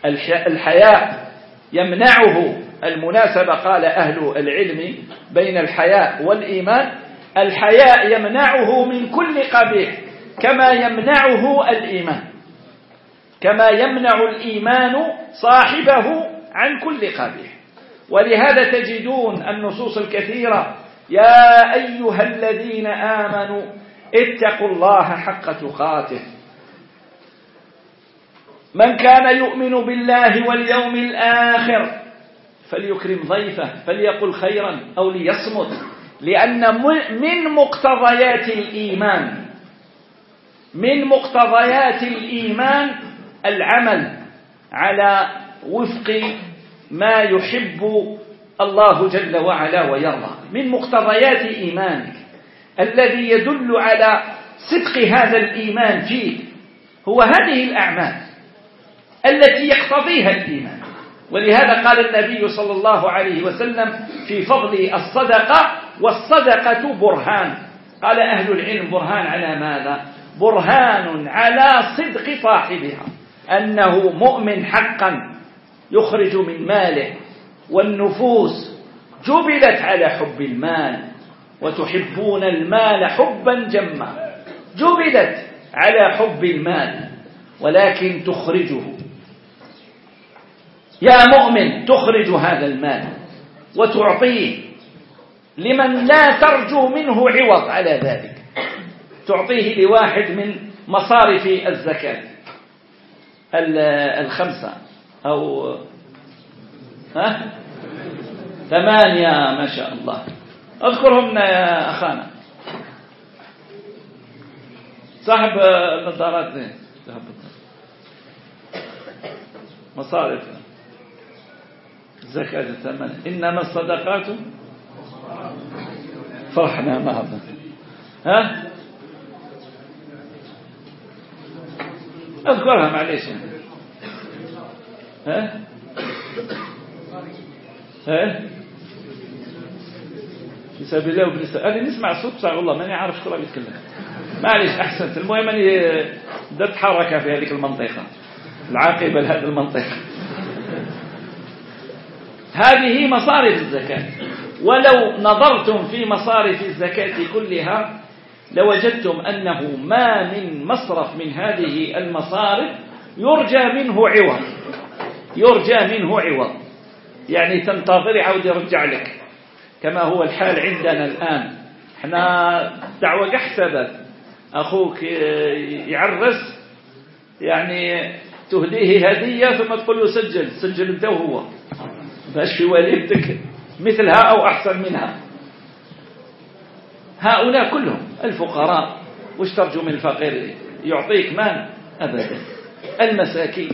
الحياء يمنعه المناسبة، قال أهل العلم بين الحياء والإيمان، الحياء يمنعه من كل قبيح كما يمنعه الإيمان، كما يمنع الإيمان صاحبه عن كل قبيح. ولهذا تجدون النصوص الكثيرة يا أيها الذين آمنوا اتقوا الله حق تقاته، من كان يؤمن بالله واليوم الآخر فليكرم ضيفه فليقل خيرا أو ليصمت، لأن من مقتضيات الإيمان من مقتضيات الإيمان العمل على وفق ما يحب الله جل وعلا ويرضى، من مقتضيات إيمانك الذي يدل على صدق هذا الإيمان فيك هو هذه الأعمال التي يقتضيها الإيمان. ولهذا قال النبي صلى الله عليه وسلم في فضل الصدقة والصدقة برهان. قال أهل العلم برهان على ماذا؟ برهان على صدق صاحبها، أنه مؤمن حقا يخرج من ماله، والنفوس جبلت على حب المال وتحبون المال حبا جما، جبلت على حب المال ولكن تخرجه. يا مؤمن تخرج هذا المال وتعطيه لمن لا ترجو منه عوض على ذلك، تعطيه لواحد من مصارف الزكاة الخمسة أو ها ثمانية ما شاء الله، اذكرهم يا أخانا. صاحب النظارات دي مصارف زكاة الثمن، إنما الصدقات فرحنا معنا. ها اذكرها معليش. ها ها في سبيل الله وفي سبيل أنا نسمع الصوت بتاع والله ماني عارف شو راه بيتكلم. معليش أحسنت. المهم أني بدأت حركة في هذه المنطقة، العاقبة لهذه المنطقة. هذه مصارف الزكاة، ولو نظرتم في مصارف الزكاة كلها لوجدتم أنه ما من مصرف من هذه المصارف يرجى منه عوض، يرجى منه عوض يعني تنتظر عود يرجع لك، كما هو الحال عندنا الآن. احنا دعوة احسبت أخوك يعرس يعني تهديه هدية ثم تقول له سجل سجل انت وهو باش في والدتك مثلها أو أحسن منها. هؤلاء كلهم الفقراء وش ترجو من الفقير يعطيك مال؟ أبدا. المساكين،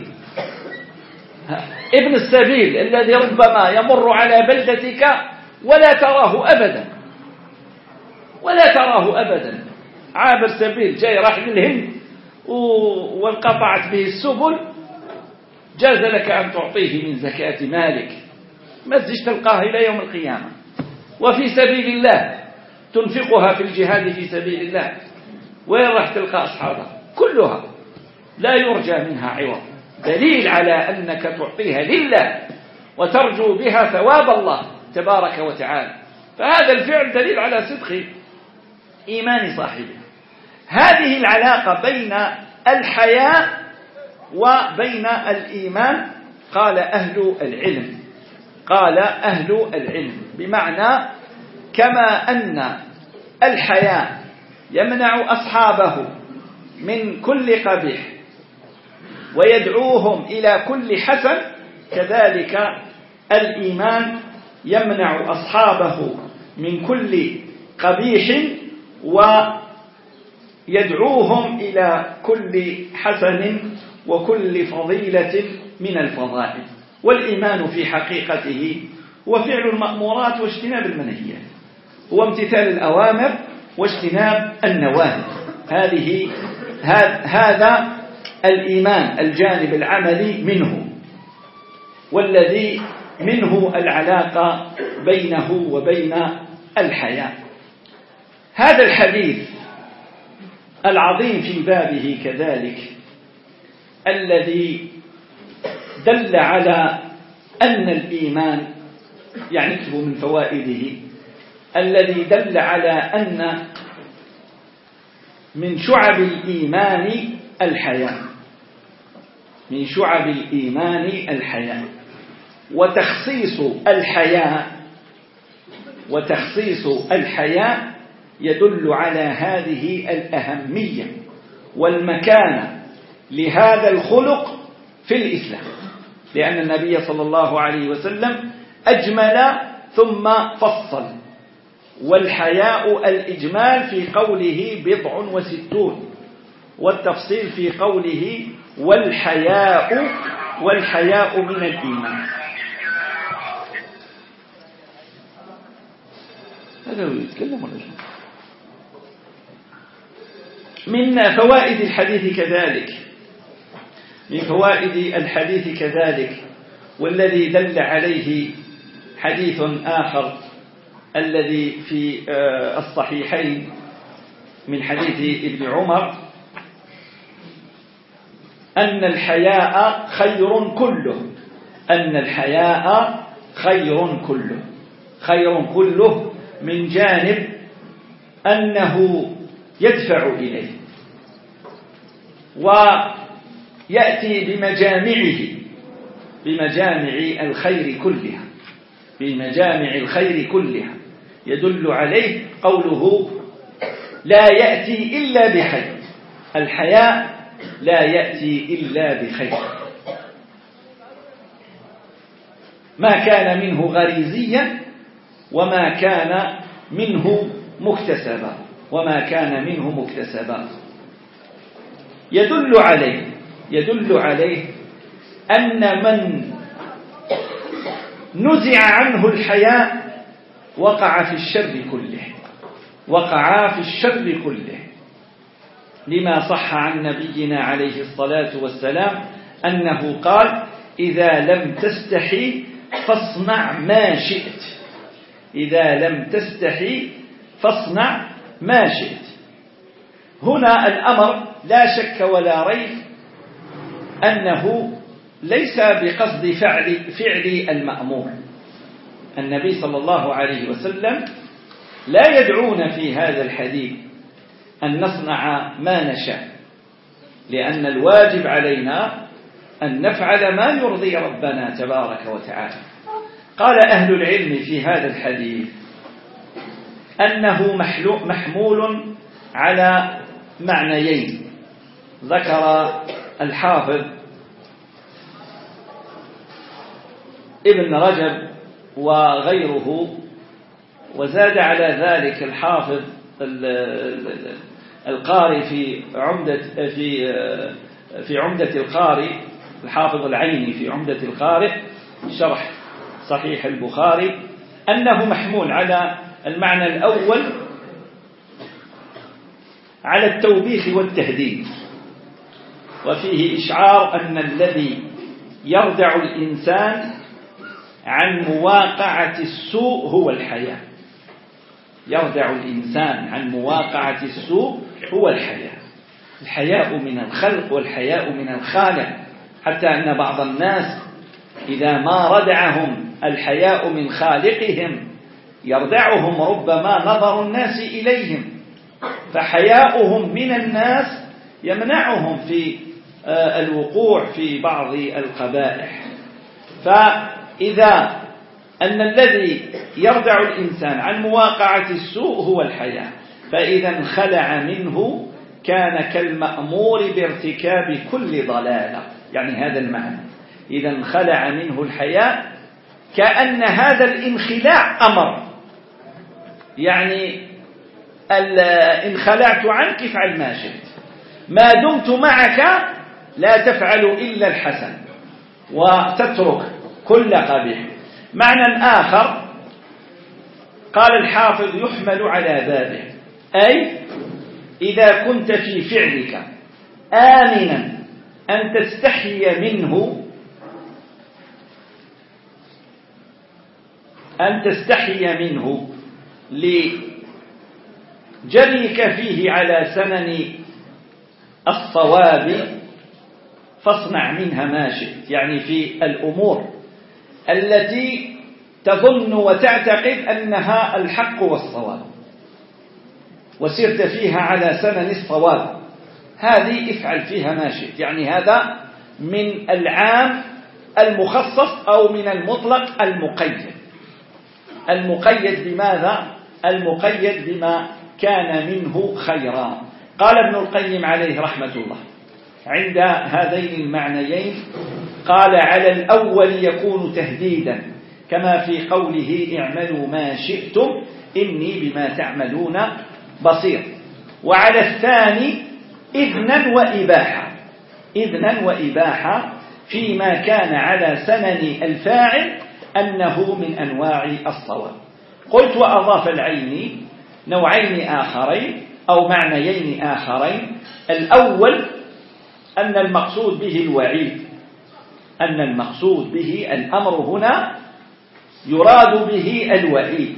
ابن السبيل الذي ربما يمر على بلدتك ولا تراه أبدا ولا تراه أبدا، عابر سبيل جاي راح للهند وانقطعت به السبل، جاز لك أن تعطيه من زكاة مالك، ما تزيش تلقاه إلى يوم القيامة. وفي سبيل الله تنفقها في الجهاد في سبيل الله، وين راح تلقى أصحابها؟ كلها لا يرجى منها عوض، دليل على أنك تعطيها لله وترجو بها ثواب الله تبارك وتعالى. فهذا الفعل دليل على صدق إيمان صاحبه. هذه العلاقة بين الحياء وبين الإيمان قال أهل العلم قال أهل العلم بمعنى كما أن الحياء يمنع أصحابه من كل قبيح ويدعوهم إلى كل حسن، كذلك الإيمان يمنع أصحابه من كل قبيح ويدعوهم إلى كل حسن وكل فضيلة من الفضائل. والإيمان في حقيقته هو فعل المأمورات واجتناب المنهيات، هو امتثال الأوامر واجتناب النواهي. هذه هذا الإيمان الجانب العملي منه، والذي منه العلاقة بينه وبين الحياة. هذا الحديث العظيم في بابه كذلك الذي دل على أن الإيمان يعني اكتبوا من فوائده الذي دل على أن من شعب الإيمان الحياة من شعب الإيمان الحياة وتخصيص الحياة وتخصيص الحياة يدل على هذه الأهمية والمكانة لهذا الخلق في الإسلام، لأن النبي صلى الله عليه وسلم أجمل ثم فصل. والحياء الإجمال في قوله بضع وستون، والتفصيل في قوله والحياء والحياء من الإيمان. هذا هو يتكلم ولا شيء. من فوائد الحديث كذلك من فوائد الحديث كذلك والذي دل عليه حديث آخر الذي في الصحيحين من حديث ابن عمر أن الحياء خير كله أن الحياء خير كله خير كله من جانب أنه يدفع إليه ويأتي بمجامعه بمجامع الخير كلها بمجامع الخير كلها يدل عليه قوله لا يأتي إلا بخير. الحياء لا يأتي إلا بخير، ما كان منه غريزيا وما كان منه مكتسبا وما كان منه مكتسبا يدل عليه يدل عليه أن من نزع عنه الحياء وقع في الشر كله وقع في الشر كله لما صح عن نبينا عليه الصلاة والسلام أنه قال إذا لم تستحي فاصنع ما شئت إذا لم تستحي فاصنع ما شئت. هنا الأمر لا شك ولا ريب أنه ليس بقصد فعل, فعل المأمور. النبي صلى الله عليه وسلم لا يدعون في هذا الحديث أن نصنع ما نشاء، لأن الواجب علينا أن نفعل ما يرضي ربنا تبارك وتعالى. قال أهل العلم في هذا الحديث أنه محمول على معنيين. ذكر الحافظ ابن رجب وغيره، وزاد على ذلك الحافظ القاري في عمدة في في عمدة القاري، الحافظ العيني في عمدة القارئ شرح صحيح البخاري، أنه محمول على المعنى الأول على التوبيخ والتهديد، وفيه إشعار أن الذي يردع الإنسان عن مواقعة السوء هو الحياء. يردع الإنسان عن مواقعة السوء هو الحياء. الحياء من الخلق والحياء من الخالق، حتى أن بعض الناس إذا ما ردعهم الحياء من خالقهم يردعهم ربما نظر الناس إليهم، فحياؤهم من الناس يمنعهم في الوقوع في بعض القبائح. فإذا أن الذي يردع الإنسان عن مواقعة السوء هو الحياء، فإذا انخلع منه كان كالمأمور بارتكاب كل ضلالة، يعني هذا المعنى. إذا انخلع منه الحياء كأن هذا الانخلاع أمر، يعني إن خلعت عنك افعل ما شئت، ما دمت معك لا تفعل إلا الحسن وتترك كل قبيح. معنى آخر قال الحافظ يحمل على بابه، أي إذا كنت في فعلك آمنا أن تستحي منه أن تستحي منه لجريك فيه على سنن الصواب فاصنع منها ما شئت، يعني في الأمور التي تظن وتعتقد أنها الحق والصواب وسرت فيها على سنن الصواب، هذه افعل فيها ما شئت. يعني هذا من العام المخصص أو من المطلق المقيد. المقيد بماذا؟ المقيد بما كان منه خيرا. قال ابن القيم عليه رحمة الله عند هذين المعنيين، قال على الأول يكون تهديدا كما في قوله اعملوا ما شئتم إني بما تعملون بصير، وعلى الثاني إذنا وإباحة، إذنا وإباحة فيما كان على سنن الفاعل أنه من أنواع الصواب. قلت وأضاف العيني نوعين آخرين أو معنيين آخرين. الأول أن المقصود به الوعيد، أن المقصود به الأمر هنا يراد به الوعيد،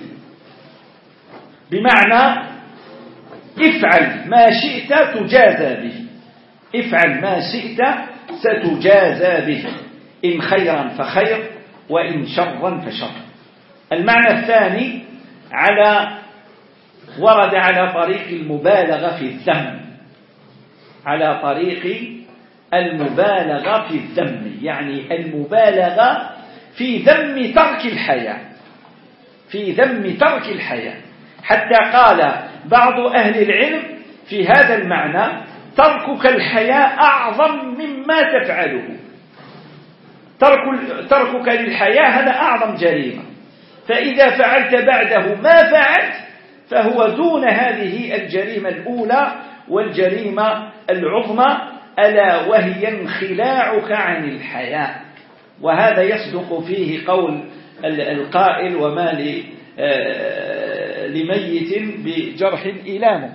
بمعنى افعل ما شئت تجازى به، افعل ما شئت ستجازى به، إن خيرا فخير وإن شرا فشر. المعنى الثاني على ورد على طريق المبالغة في الذم، على طريق المبالغة في الذم، يعني المبالغة في ذم ترك الحياة، في ذم ترك الحياة، حتى قال بعض أهل العلم في هذا المعنى تركك الحياة أعظم مما تفعله. ترك تركك للحياة هذا أعظم جريمة، فإذا فعلت بعده ما فعلت فهو دون هذه الجريمة الأولى والجريمة العظمى، ألا وهي انخلاعك عن الحياة. وهذا يصدق فيه قول القائل وما لميت بجرح إيلام،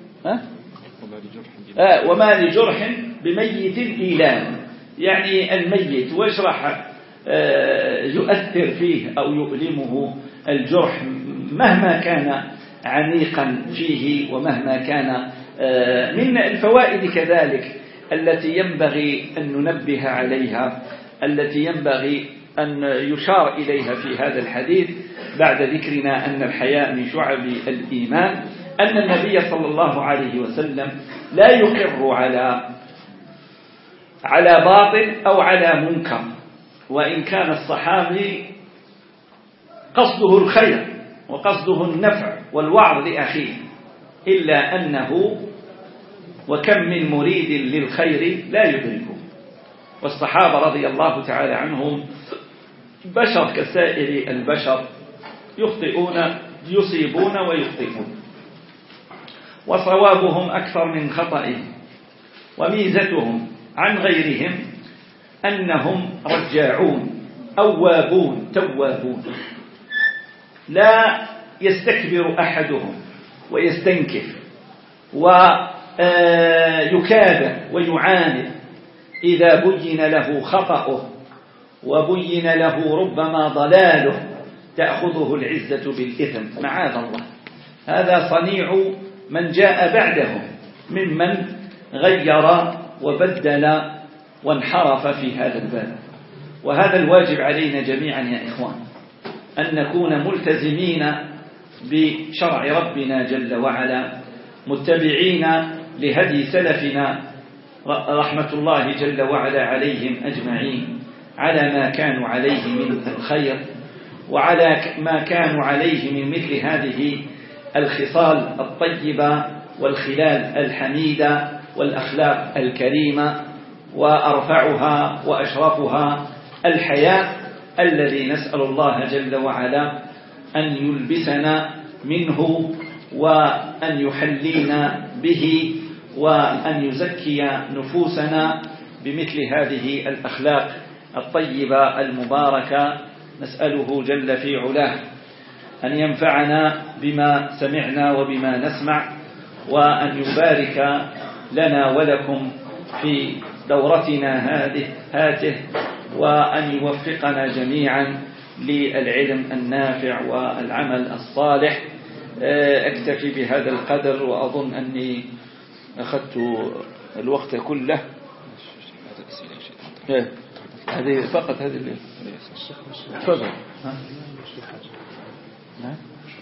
وما لجرح بميت إيلام، يعني الميت وش راح يؤثر فيه أو يؤلمه الجرح مهما كان عميقا فيه، ومهما كان من الفوائد كذلك التي ينبغي أن ننبه عليها، التي ينبغي أن يشار إليها في هذا الحديث بعد ذكرنا أن الحياء من شعب الإيمان، أن النبي صلى الله عليه وسلم لا يقر على على باطل أو على منكر، وإن كان الصحابي قصده الخير وقصده النفع والوعظ لأخيه، إلا أنه وكم من مريد للخير لا يدركه. والصحابة رضي الله تعالى عنهم بشر كسائر البشر، يخطئون يصيبون ويخطئون، وصوابهم أكثر من خطئهم. وميزتهم عن غيرهم أنهم رجاعون أوابون توابون، لا يستكبر أحدهم ويستنكف ويكابر ويعاند إذا بين له خطأه وبين له ربما ضلاله تأخذه العزة بالإثم، معاذ الله. هذا صنيع من جاء بعدهم ممن غير وبدل وانحرف في هذا الباب. وهذا الواجب علينا جميعا يا إخوان، أن نكون ملتزمين بشرع ربنا جل وعلا، متبعين لهدي سلفنا رحمة الله جل وعلا عليهم أجمعين، على ما كانوا عليه من الخير وعلى ما كانوا عليه من مثل هذه الخصال الطيبة والخلال الحميدة والأخلاق الكريمة، وأرفعها وأشرفها الحياء الذي نسأل الله جل وعلا أن يلبسنا منه وأن يحلينا به وأن يزكي نفوسنا بمثل هذه الأخلاق الطيبة المباركة. نسأله جل في علاه أن ينفعنا بما سمعنا وبما نسمع، وأن يبارك لنا ولكم في دورتنا هذه هاته، وأن يوفقنا جميعا للعلم النافع والعمل الصالح. أكتفي بهذا القدر، وأظن أني أخذت الوقت كله. هذه فقط هذه الليل. تفضل. نعم.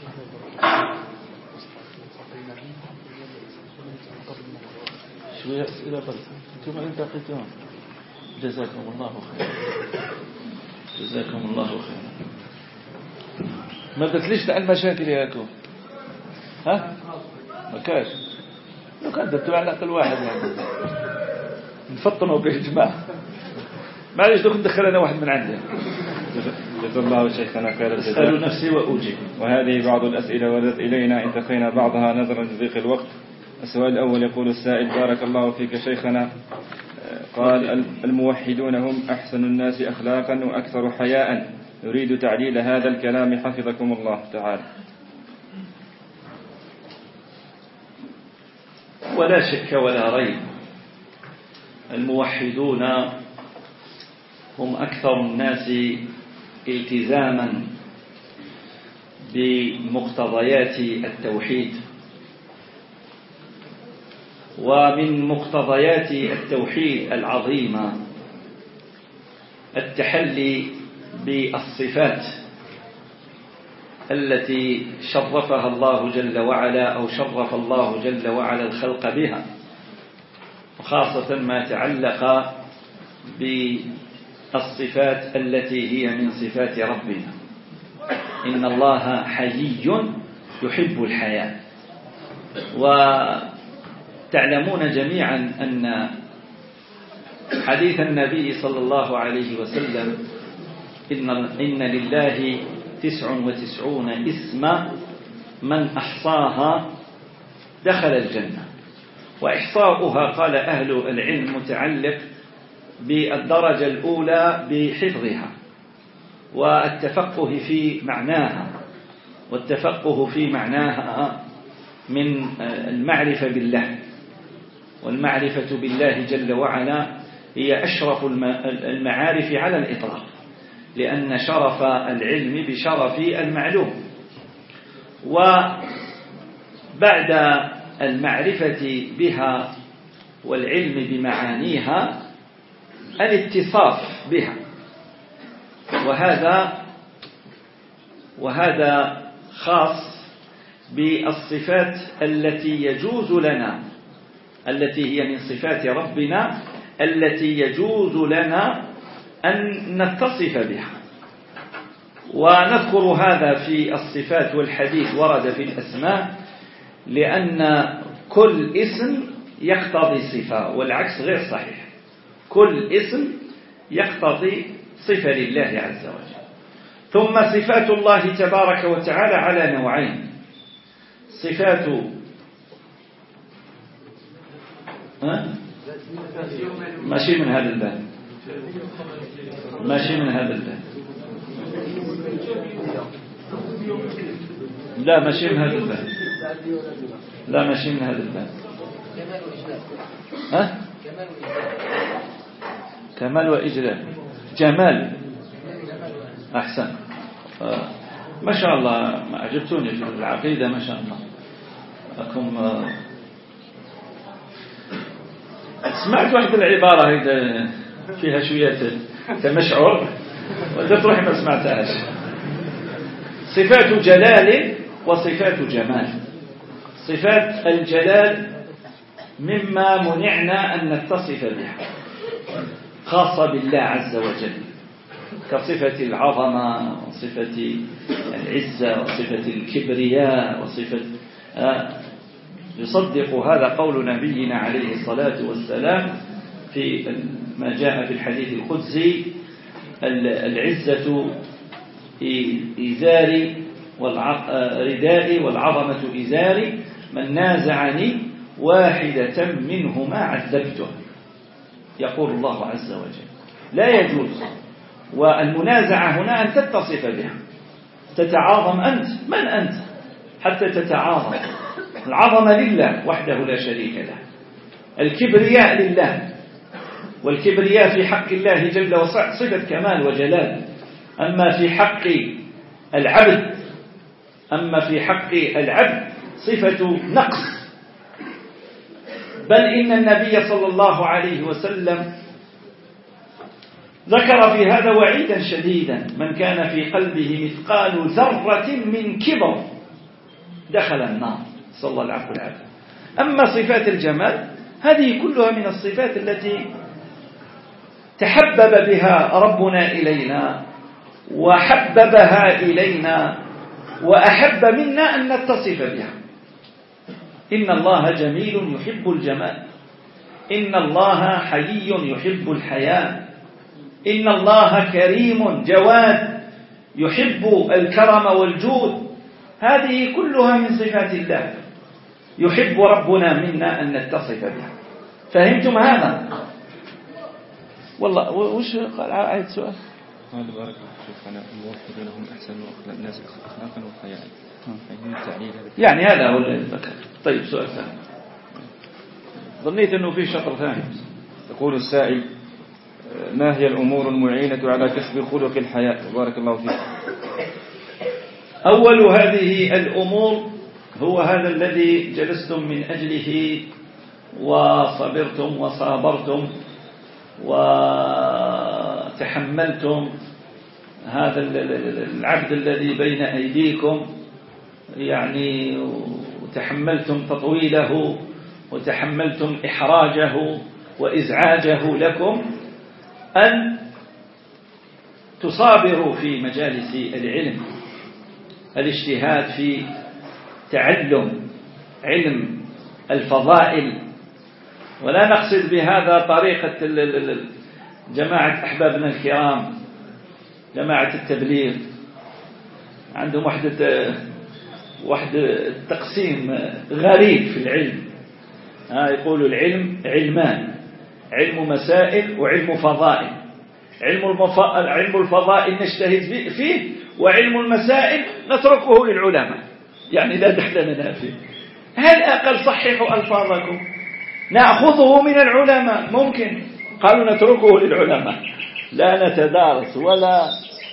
شوية أسئلة بس ثم التقيتم. جزاكم الله خير. جزاكم الله خير. ما بدتليش تاع المشاكل ياكم، ها ما كاش. لو كان درتوا على الاقل واحد يعني نفطنوا به الجماعه. معليش دوك ندخل انا واحد من عندي. جزا الله شيخنا خير الجزاء. اسال نفسي واجيب. وهذه بعض الاسئله وردت الينا انتقينا بعضها نظرا لضيق الوقت. السؤال الاول يقول السائل: بارك الله فيك شيخنا، قال الموحدون هم احسن الناس اخلاقا واكثر حياء، يريد تعليل هذا الكلام حفظكم الله تعالى. ولا شك ولا ريب، الموحدون هم أكثر الناس التزاما بمقتضيات التوحيد. ومن مقتضيات التوحيد العظيمة التحلي بالصفات التي شرفها الله جل وعلا أو شرف الله جل وعلا الخلق بها، وخاصة ما تعلق بالصفات التي هي من صفات ربنا. إن الله حيي يحب الحياة. وتعلمون جميعا أن حديث النبي صلى الله عليه وسلم: إن, إن لله تسع وتسعون اسما من أحصاها دخل الجنة. وإحصاؤها قال أهل العلم متعلق بالدرجة الأولى بحفظها والتفقه في معناها، والتفقه في معناها من المعرفة بالله. والمعرفة بالله جل وعلا هي أشرف المعارف على الإطلاق، لأن شرف العلم بشرف المعلوم. وبعد المعرفة بها والعلم بمعانيها الاتصاف بها، وهذا وهذا خاص بالصفات التي يجوز لنا، التي هي من صفات ربنا، التي يجوز لنا أن نتصف بها. ونذكر هذا في الصفات والحديث ورد في الأسماء، لأن كل اسم يقتضي صفة والعكس غير صحيح. كل اسم يقتضي صفة لله عز وجل. ثم صفات الله تبارك وتعالى على نوعين: صفات ها؟ ماشي من هذا الباب، ماشي من هذا الباب، لا ماشي من هذا الباب، لا ماشي من هذا الباب. ها؟ كمال وإجلال، جمال، أحسن. ما شاء الله أعجبتوني في العقيدة، ما شاء الله لكم. سمعت واحدة العبارة هيدا فيها شوية تمشعر وإذا تروح ما سمعتهاش. صفات جلال وصفات جمال. صفات الجلال مما منعنا أن نتصف بها، خاصة بالله عز وجل، كصفة العظمة وصفة العزة وصفة الكبرياء وصفة آه يصدق هذا قول نبينا عليه الصلاة والسلام في ما جاء في الحديث القدسي: العزة إزاري ردائي والعظمة إزاري، من نازعني واحدة منهما عذبته. يقول الله عز وجل. لا يجوز. والمنازعة هنا أن تتصف بها، تتعاظم أنت، من أنت حتى تتعاظم؟ العظمة لله وحده لا شريك له، الكبرياء لله، والكبرياء في حق الله جل وعلا صفة كمال وجلال. أما في حق العبد أما في حق العبد صفة نقص. بل إن النبي صلى الله عليه وسلم ذكر في هذا وعيدا شديدا: من كان في قلبه مثقال ذرة من كبر دخل النار، صلى الله عليه وسلم. أما صفات الجمال هذه كلها من الصفات التي تحبب بها ربنا إلينا وحببها إلينا وأحب منا أن نتصف بها. إن الله جميل يحب الجمال، إن الله حيي يحب الحياة، إن الله كريم جواد يحب الكرم والجود. هذه كلها من صفات الله يحب ربنا منا أن نتصف بها. فهمتم هذا؟ والله وش قال عيد سؤال؟ قال بارك الله فيك: أنا موفق لهم أحسن الناس أخلاقا وحياء. يعني هذا هو الذكر. طيب سؤال ثاني، ظنيت أنه في شطر ثاني. يقول السائل: ما هي الأمور المعينة على كسب خلق الحياة؟ بارك الله فيك. أول هذه الأمور هو هذا الذي جلستم من أجله وصبرتم وصابرتم وتحملتم هذا العبد الذي بين أيديكم، يعني وتحملتم تطويله وتحملتم إحراجه وإزعاجه لكم، أن تصابروا في مجالس العلم، الاجتهاد في تعلم علم الفضائل. ولا نقصد بهذا طريقة جماعة أحبابنا الكرام، جماعة التبليغ، عندهم وحدة وحدة تقسيم غريب في العلم. ها يقولوا العلم علمان: علم مسائل وعلم فضائل. علم علم الفضائل نجتهد فيه، وعلم المسائل نتركه للعلماء، يعني لا دخل لنا فيه. هل أقل صححوا ألفاظكم، نأخذه من العلماء ممكن، قالوا نتركه للعلماء. لا نتدارس ولا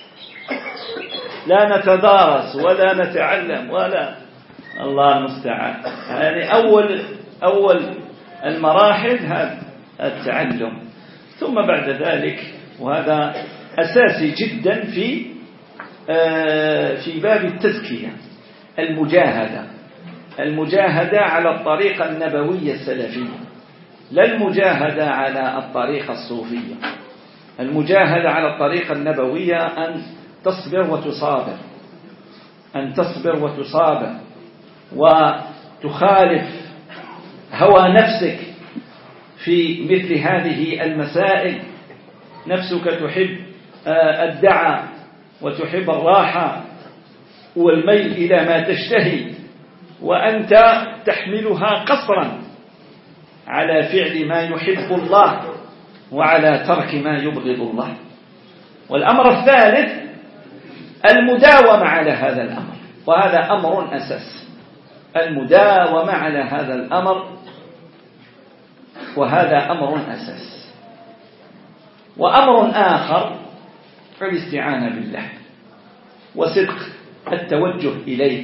لا نتدارس ولا نتعلم ولا، الله المستعان. يعني أول أول المراحل هذا التعلم، ثم بعد ذلك، وهذا أساسي جدا في في باب التزكية، المجاهدة المجاهدة على الطريقة النبوية السلفية، لا المجاهدة على الطريقة الصوفية. المجاهدة على الطريقة النبوية أن تصبر وتصابر، أن تصبر وتصابر وتخالف هوى نفسك في مثل هذه المسائل. نفسك تحب الدعاء وتحب الراحة والميل إلى ما تشتهي، وأنت تحملها قصرا على فعل ما يحب الله وعلى ترك ما يبغض الله. والأمر الثالث المداومة على هذا الأمر، وهذا أمر أساس، المداومة على هذا الأمر، وهذا أمر أساس. وأمر آخر الاستعانة بالله وصدق التوجه إليه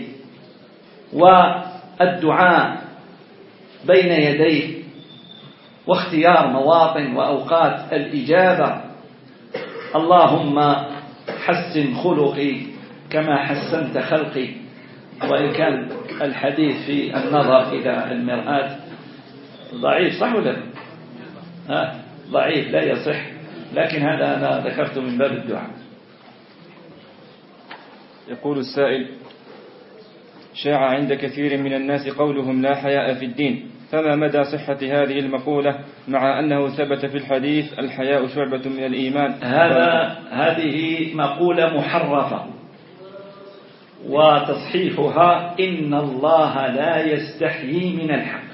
والدعاء بين يديه واختيار مواطن وأوقات الإجابة. اللهم حسن خلقي كما حسنت خلقي. وإن كان الحديث في النظر إلى المرآة ضعيف، صح ولا ها؟ ضعيف لا يصح، لكن هذا أنا ذكرته من باب الدعاء. يقول السائل: شاع عند كثير من الناس قولهم لا حياء في الدين، فما مدى صحة هذه المقولة مع أنه ثبت في الحديث الحياء شعبة من الإيمان؟ هذا هذه مقولة محرفة، وتصحيحها إن الله لا يستحيي من الحق.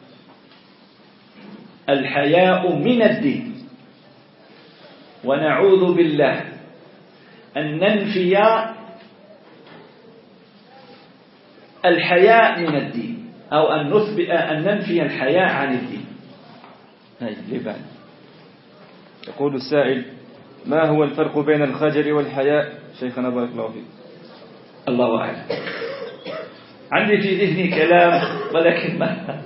الحياء من الدين، ونعوذ بالله أن ننفي الحياء من الدين، أو أن نثبت أن ننفي الحياء عن الدين. يقول السائل: ما هو الفرق بين الخجل والحياء؟ شيخنا بارك الله فيك. الله أعلم، عندي في ذهني كلام ولكن ما.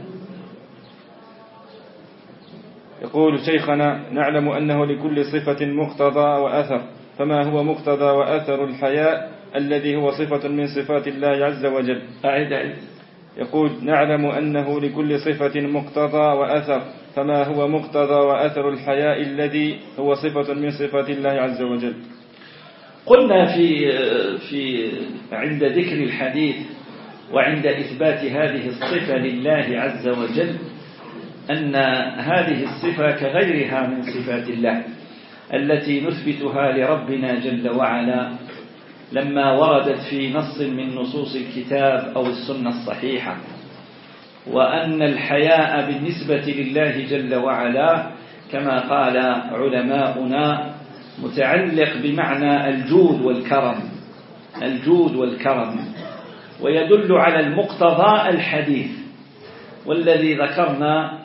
يقول شيخنا: نعلم أنه لكل صفة مقتضى وأثر، فما هو مقتضى وأثر الحياء الذي هو صفة من صفات الله عز وجل؟ أعيد أعيد. يقول: نعلم أنه لكل صفة مقتضى وأثر، فما هو مقتضى وأثر الحياء الذي هو صفة من صفات الله عز وجل؟ قلنا في في عند ذكر الحديث وعند إثبات هذه الصفة لله عز وجل أن هذه الصفة كغيرها من صفات الله التي نثبتها لربنا جل وعلا لما وردت في نص من نصوص الكتاب أو السنة الصحيحة، وأن الحياء بالنسبة لله جل وعلا كما قال علماؤنا متعلق بمعنى الجود والكرم، الجود والكرم، ويدل على المقتضى الحديث والذي ذكرنا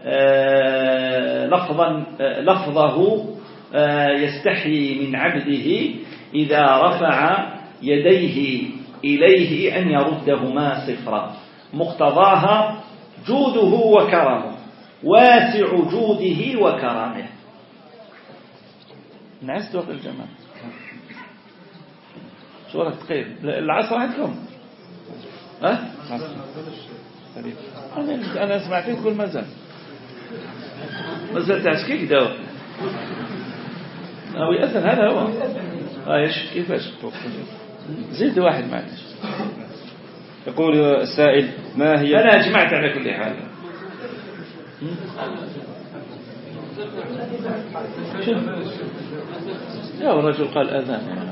لفظا لفظه يستحيي من عبده إذا رفع يديه إليه أن يردهما صفرا. مقتضاها جوده وكرمه، واسع جوده وكرمه. نعست وقت الجماعة صورة تقيل العصر عندكم ها؟ أنا أنا أسمع فيك تقول مازال مازال تعسكيك داو أو يأذن، هذا هو. ايش كيفاش زيد واحد معلش. يقول السائل: ما هي؟ أنا جمعت على كل حال. يا الرجل قال أذان.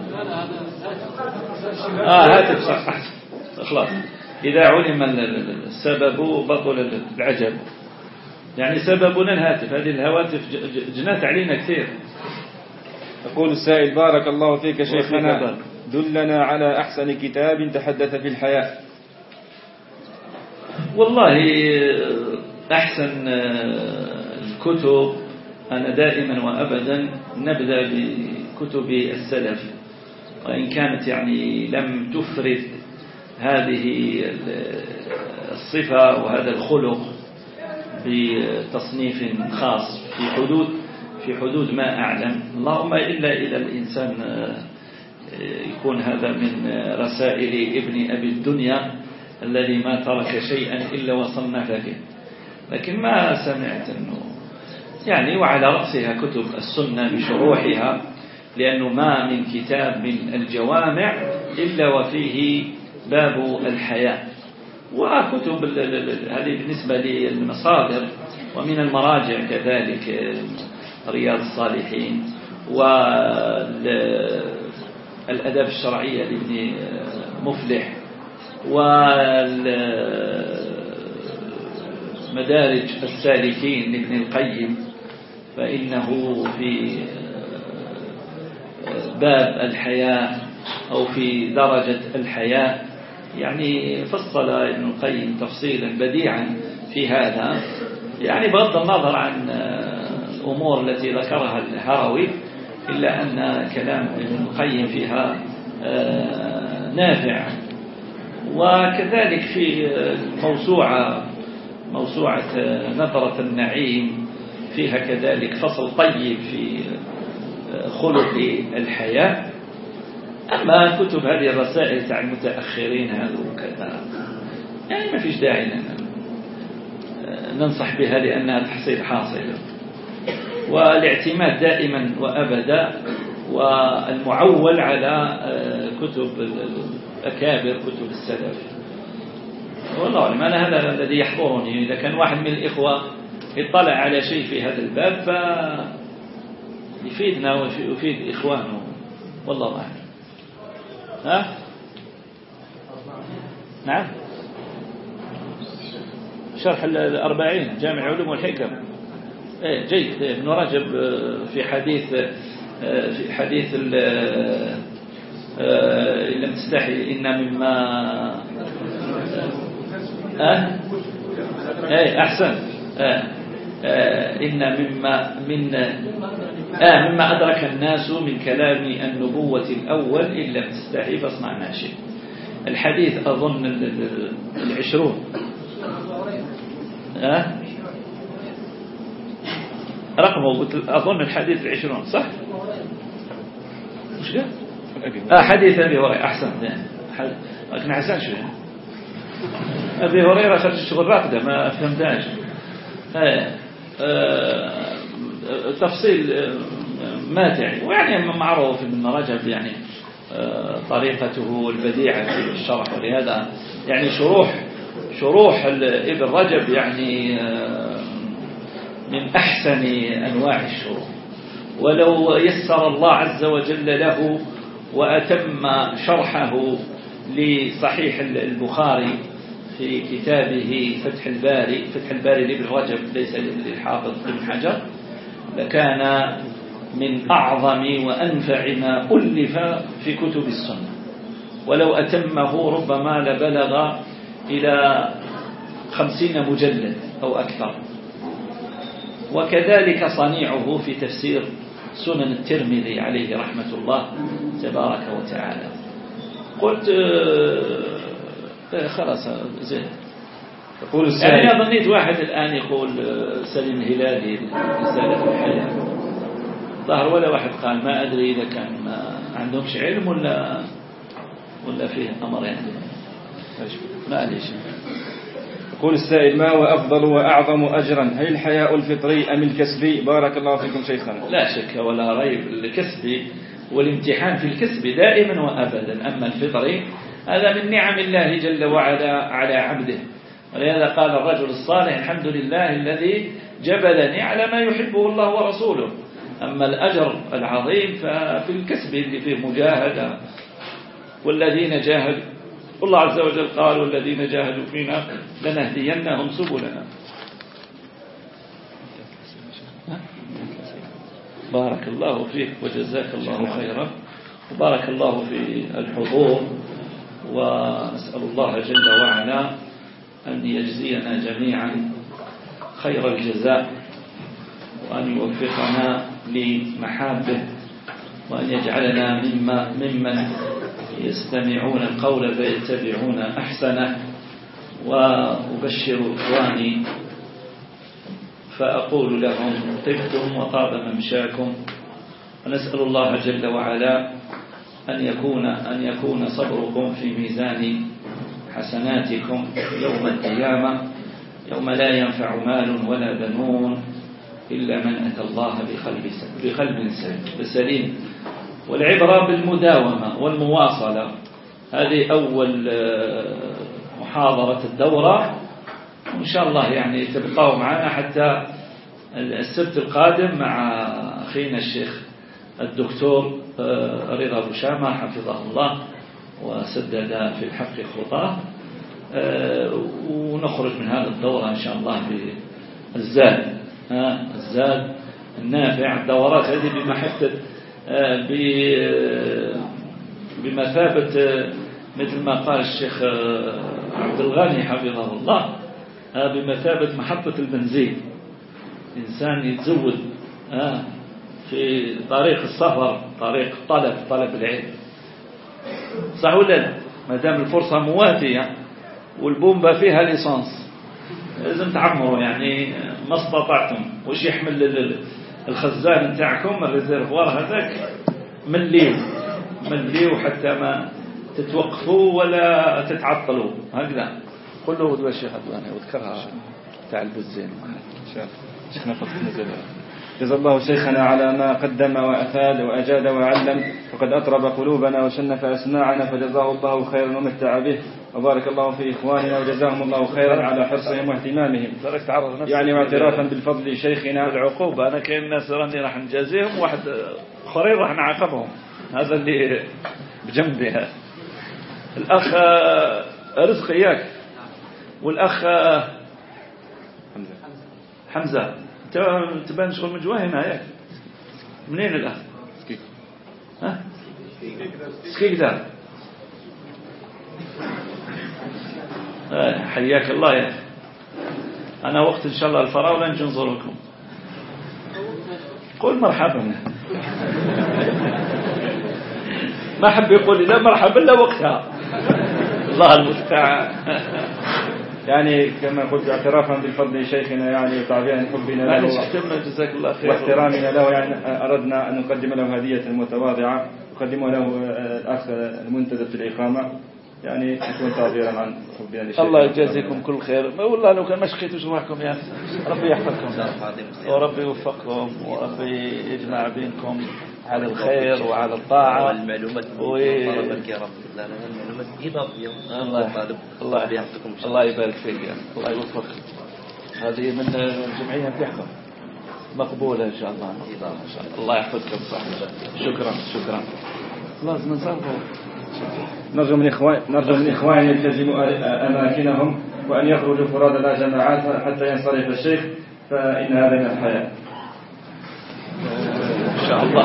آه هاتف صح أحسن خلاص. إذا علم السبب بطل العجب، يعني سببنا الهاتف. هذه الهواتف جنات علينا كثير. يقول السائل: بارك الله فيك شيخنا، دلنا على أحسن كتاب تحدث في الحياء. والله أحسن الكتب أنا دائما وأبدا نبدأ بكتب السلف، وإن كانت يعني لم تفرد هذه الصفة وهذا الخلق بتصنيف خاص في حدود في حدود ما أعلم، اللهم إلا إلى الإنسان يكون هذا من رسائل ابن أبي الدنيا الذي ما ترك شيئا إلا وصنف به، لكن ما سمعت أنه يعني. وعلى رأسها كتب السنة بشروحها لأنه ما من كتاب من الجوامع إلا وفيه باب الحياء. وكتب هذه بالنسبة للمصادر، ومن المراجع كذلك رياض الصالحين والأداب الشرعية لابن مفلح والمدارج السالكين لابن القيم، فإنه في باب الحياء أو في درجة الحياء يعني فصل ابن القيم تفصيلا بديعا في هذا، يعني بغض النظر عن الأمور التي ذكرها الهروي، إلا أن كلام ابن القيم فيها نافع. وكذلك في موسوعة موسوعة نظرة النعيم فيها كذلك فصل طيب في خلق الحياة. أما كتب هذه الرسائل تاع المتأخرين هذا وكذا يعني ما فيش داعي لنا ننصح بها لأنها تحصيل حاصل، والاعتماد دائما وأبدا والمعول على كتب الأكابر كتب السلف. والله أعلم، أنا هذا الذي يحضرني. إذا كان واحد من الإخوة يطلع على شيء في هذا الباب فيفيدنا ويفيد إخوانه، والله أعلم. ها؟ نعم، شرح الأربعين جامع علوم والحكم. إيه جيد. ابن رجب في حديث في حديث إن لم تستحي إن مما أه إيه أحسن أه إن مما من آه مما أدرك الناس من كلام النبوة الأول إن لم تستحي فاصنع ما شئت. الحديث أظن العشرون أه رقمه أظن الحديث العشرون صح؟ مش كده؟ آه حديث أبي هريرة. أحسن، لكن حسن شوية أبي هريرة خرج الشغل راقدة ما فهمتهاش. آه آه تفصيل ماتع، ويعني معروف ابن رجب يعني آه طريقته البديعة في الشرح، ولهذا يعني شروح شروح ابن رجب يعني آه من أحسن أنواع الشروح. ولو يسر الله عز وجل له وأتم شرحه لصحيح البخاري في كتابه فتح الباري فتح الباري لابن رجب ليس للحافظ ابن حجر، لكان من أعظم وأنفع ما ألف في كتب السنة. ولو أتمه ربما لبلغ إلى خمسين مجلد أو أكثر. وكذلك صنيعه في تفسير سنن الترمذي عليه رحمة الله تبارك وتعالى. قلت خلاص زين. يقول يعني أنا ظنيت واحد الآن يقول سليم الهلالي رسالة الحياة، ظهر ولا واحد قال. ما أدري إذا كان ما عندهمش علم ولا ولا فيه أمر يعني ما عليش. يقول السائل: ما هو أفضل وأعظم أجرا، هل الحياء الفطري أم الكسبي؟ بارك الله فيكم شيخنا. لا شك ولا ريب، الكسبي والامتحان في الكسب دائما وأبدا. أما الفطري هذا من نعم الله جل وعلا على عبده، ولهذا قال الرجل الصالح: الحمد لله الذي جبلني على ما يحبه الله ورسوله. أما الأجر العظيم ففي الكسب اللي فيه مجاهدة. والذين جاهدوا، الله عز وجل قال: والذين جاهدوا فينا لنهدينهم سبلنا. بارك الله فيك وجزاك الله خيرا، وبارك الله في الحضور، ونسأل الله جل وعلا أن يجزينا جميعا خير الجزاء، وأن يوفقنا لمحابه، وأن يجعلنا مما ممن يستمعون القول فيتبعون أحسنه. وأبشر إخواني فأقول لهم: طبتم وطاب ممشاكم. ونسأل الله جل وعلا أن يكون أن يكون صبركم في ميزان حسناتكم يوم القيامة، يوم لا ينفع مال ولا بنون إلا من أتى الله بقلب سليم. والعبرة بالمداومة والمواصلة. هذه أول محاضرة الدورة، وإن شاء الله يعني تبقوا معنا حتى السبت القادم مع أخينا الشيخ الدكتور رضا بوشامة حفظه الله وسدد في الحق خطاه، ونخرج من هذه الدورة إن شاء الله بالزاد الزاد النافع. الدورات هذه بمحبة بمثابة مثل ما قال الشيخ عبد الغني حفظه الله، بمثابة محطة البنزين. إنسان يتزود في طريق السفر، طريق طلب طلب العلم، صح ولا لا؟ ما دام الفرصة مواتية والبومبا فيها ليسانس لازم تعمروا يعني ما استطعتم. وش يحمل الخزان نتاعكم الريزيرفوار هذاك مليو مليو حتى ما تتوقفوا ولا تتعطلوا. هكذا قل له ودوا الشيخ أدواني وذكرها تاع البنزين. شيخنا فضل نزل. جزا الله شيخنا على ما قدم وأفاد وأجاد وعلم، وقد أطرب قلوبنا وشنف أسماعنا، فجزاه الله خيرا ومتع به، وبارك الله في إخواننا وجزاهم الله خيرا على حرصهم واهتمامهم يعني واعترافا بالفضل شيخنا. العقوبة أنا كاين ناس راني راح نجازيهم، واحد آخرين راح نعاقبهم. هذا اللي بجنبي. هذا الأخ رزق إياك والأخ حمزة حمزة تبان شغل من جوا هنا ياك. منين الأخ؟ سكيك. ها؟ سكيك ده. حياك الله يا أخي. أنا وقت إن شاء الله الفراولة نجي نزوركم. قول مرحبا. ما حب يقول لي لا مرحبا لا وقتها. الله المستعان. يعني كما قلت اعترافا بالفضل شيخنا يعني وتعبيرا حبنا له جزاك الله خير واحترامنا له، يعني أردنا أن نقدم له هدية متواضعة نقدمها له الأخ المنتدب في الإقامة، يعني يكون تعبيرا عن حبنا لشيخنا. الله يجازيكم كل خير. ما والله لو كان ما شقيتوش روحكم يا ربي يحفظكم وربي يوفقكم وربي يجمع بينكم على الخير وعلى الطاعة والمعلومات المباركة يا رب. لا لا المعلومات إضافية. الله الله يحفظكم. الله يبارك فيك يا الله يوفقك. هذه من الجمعية بتحفظ مقبولة إن شاء الله. إن شاء الله. الله يحفظكم صاحبي. شكرا شكرا. لازم نصرفه. نرجو من إخوان نرجو من إخوان يلتزموا أماكنهم وأن يخرجوا فرادى لا جماعات حتى ينصرف الشيخ، فإن هذا من الحياة. إن شاء الله.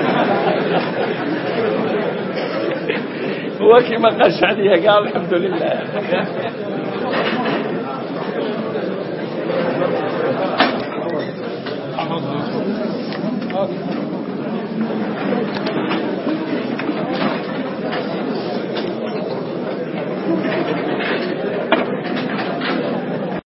هو كما قاش عليها قال الحمد لله.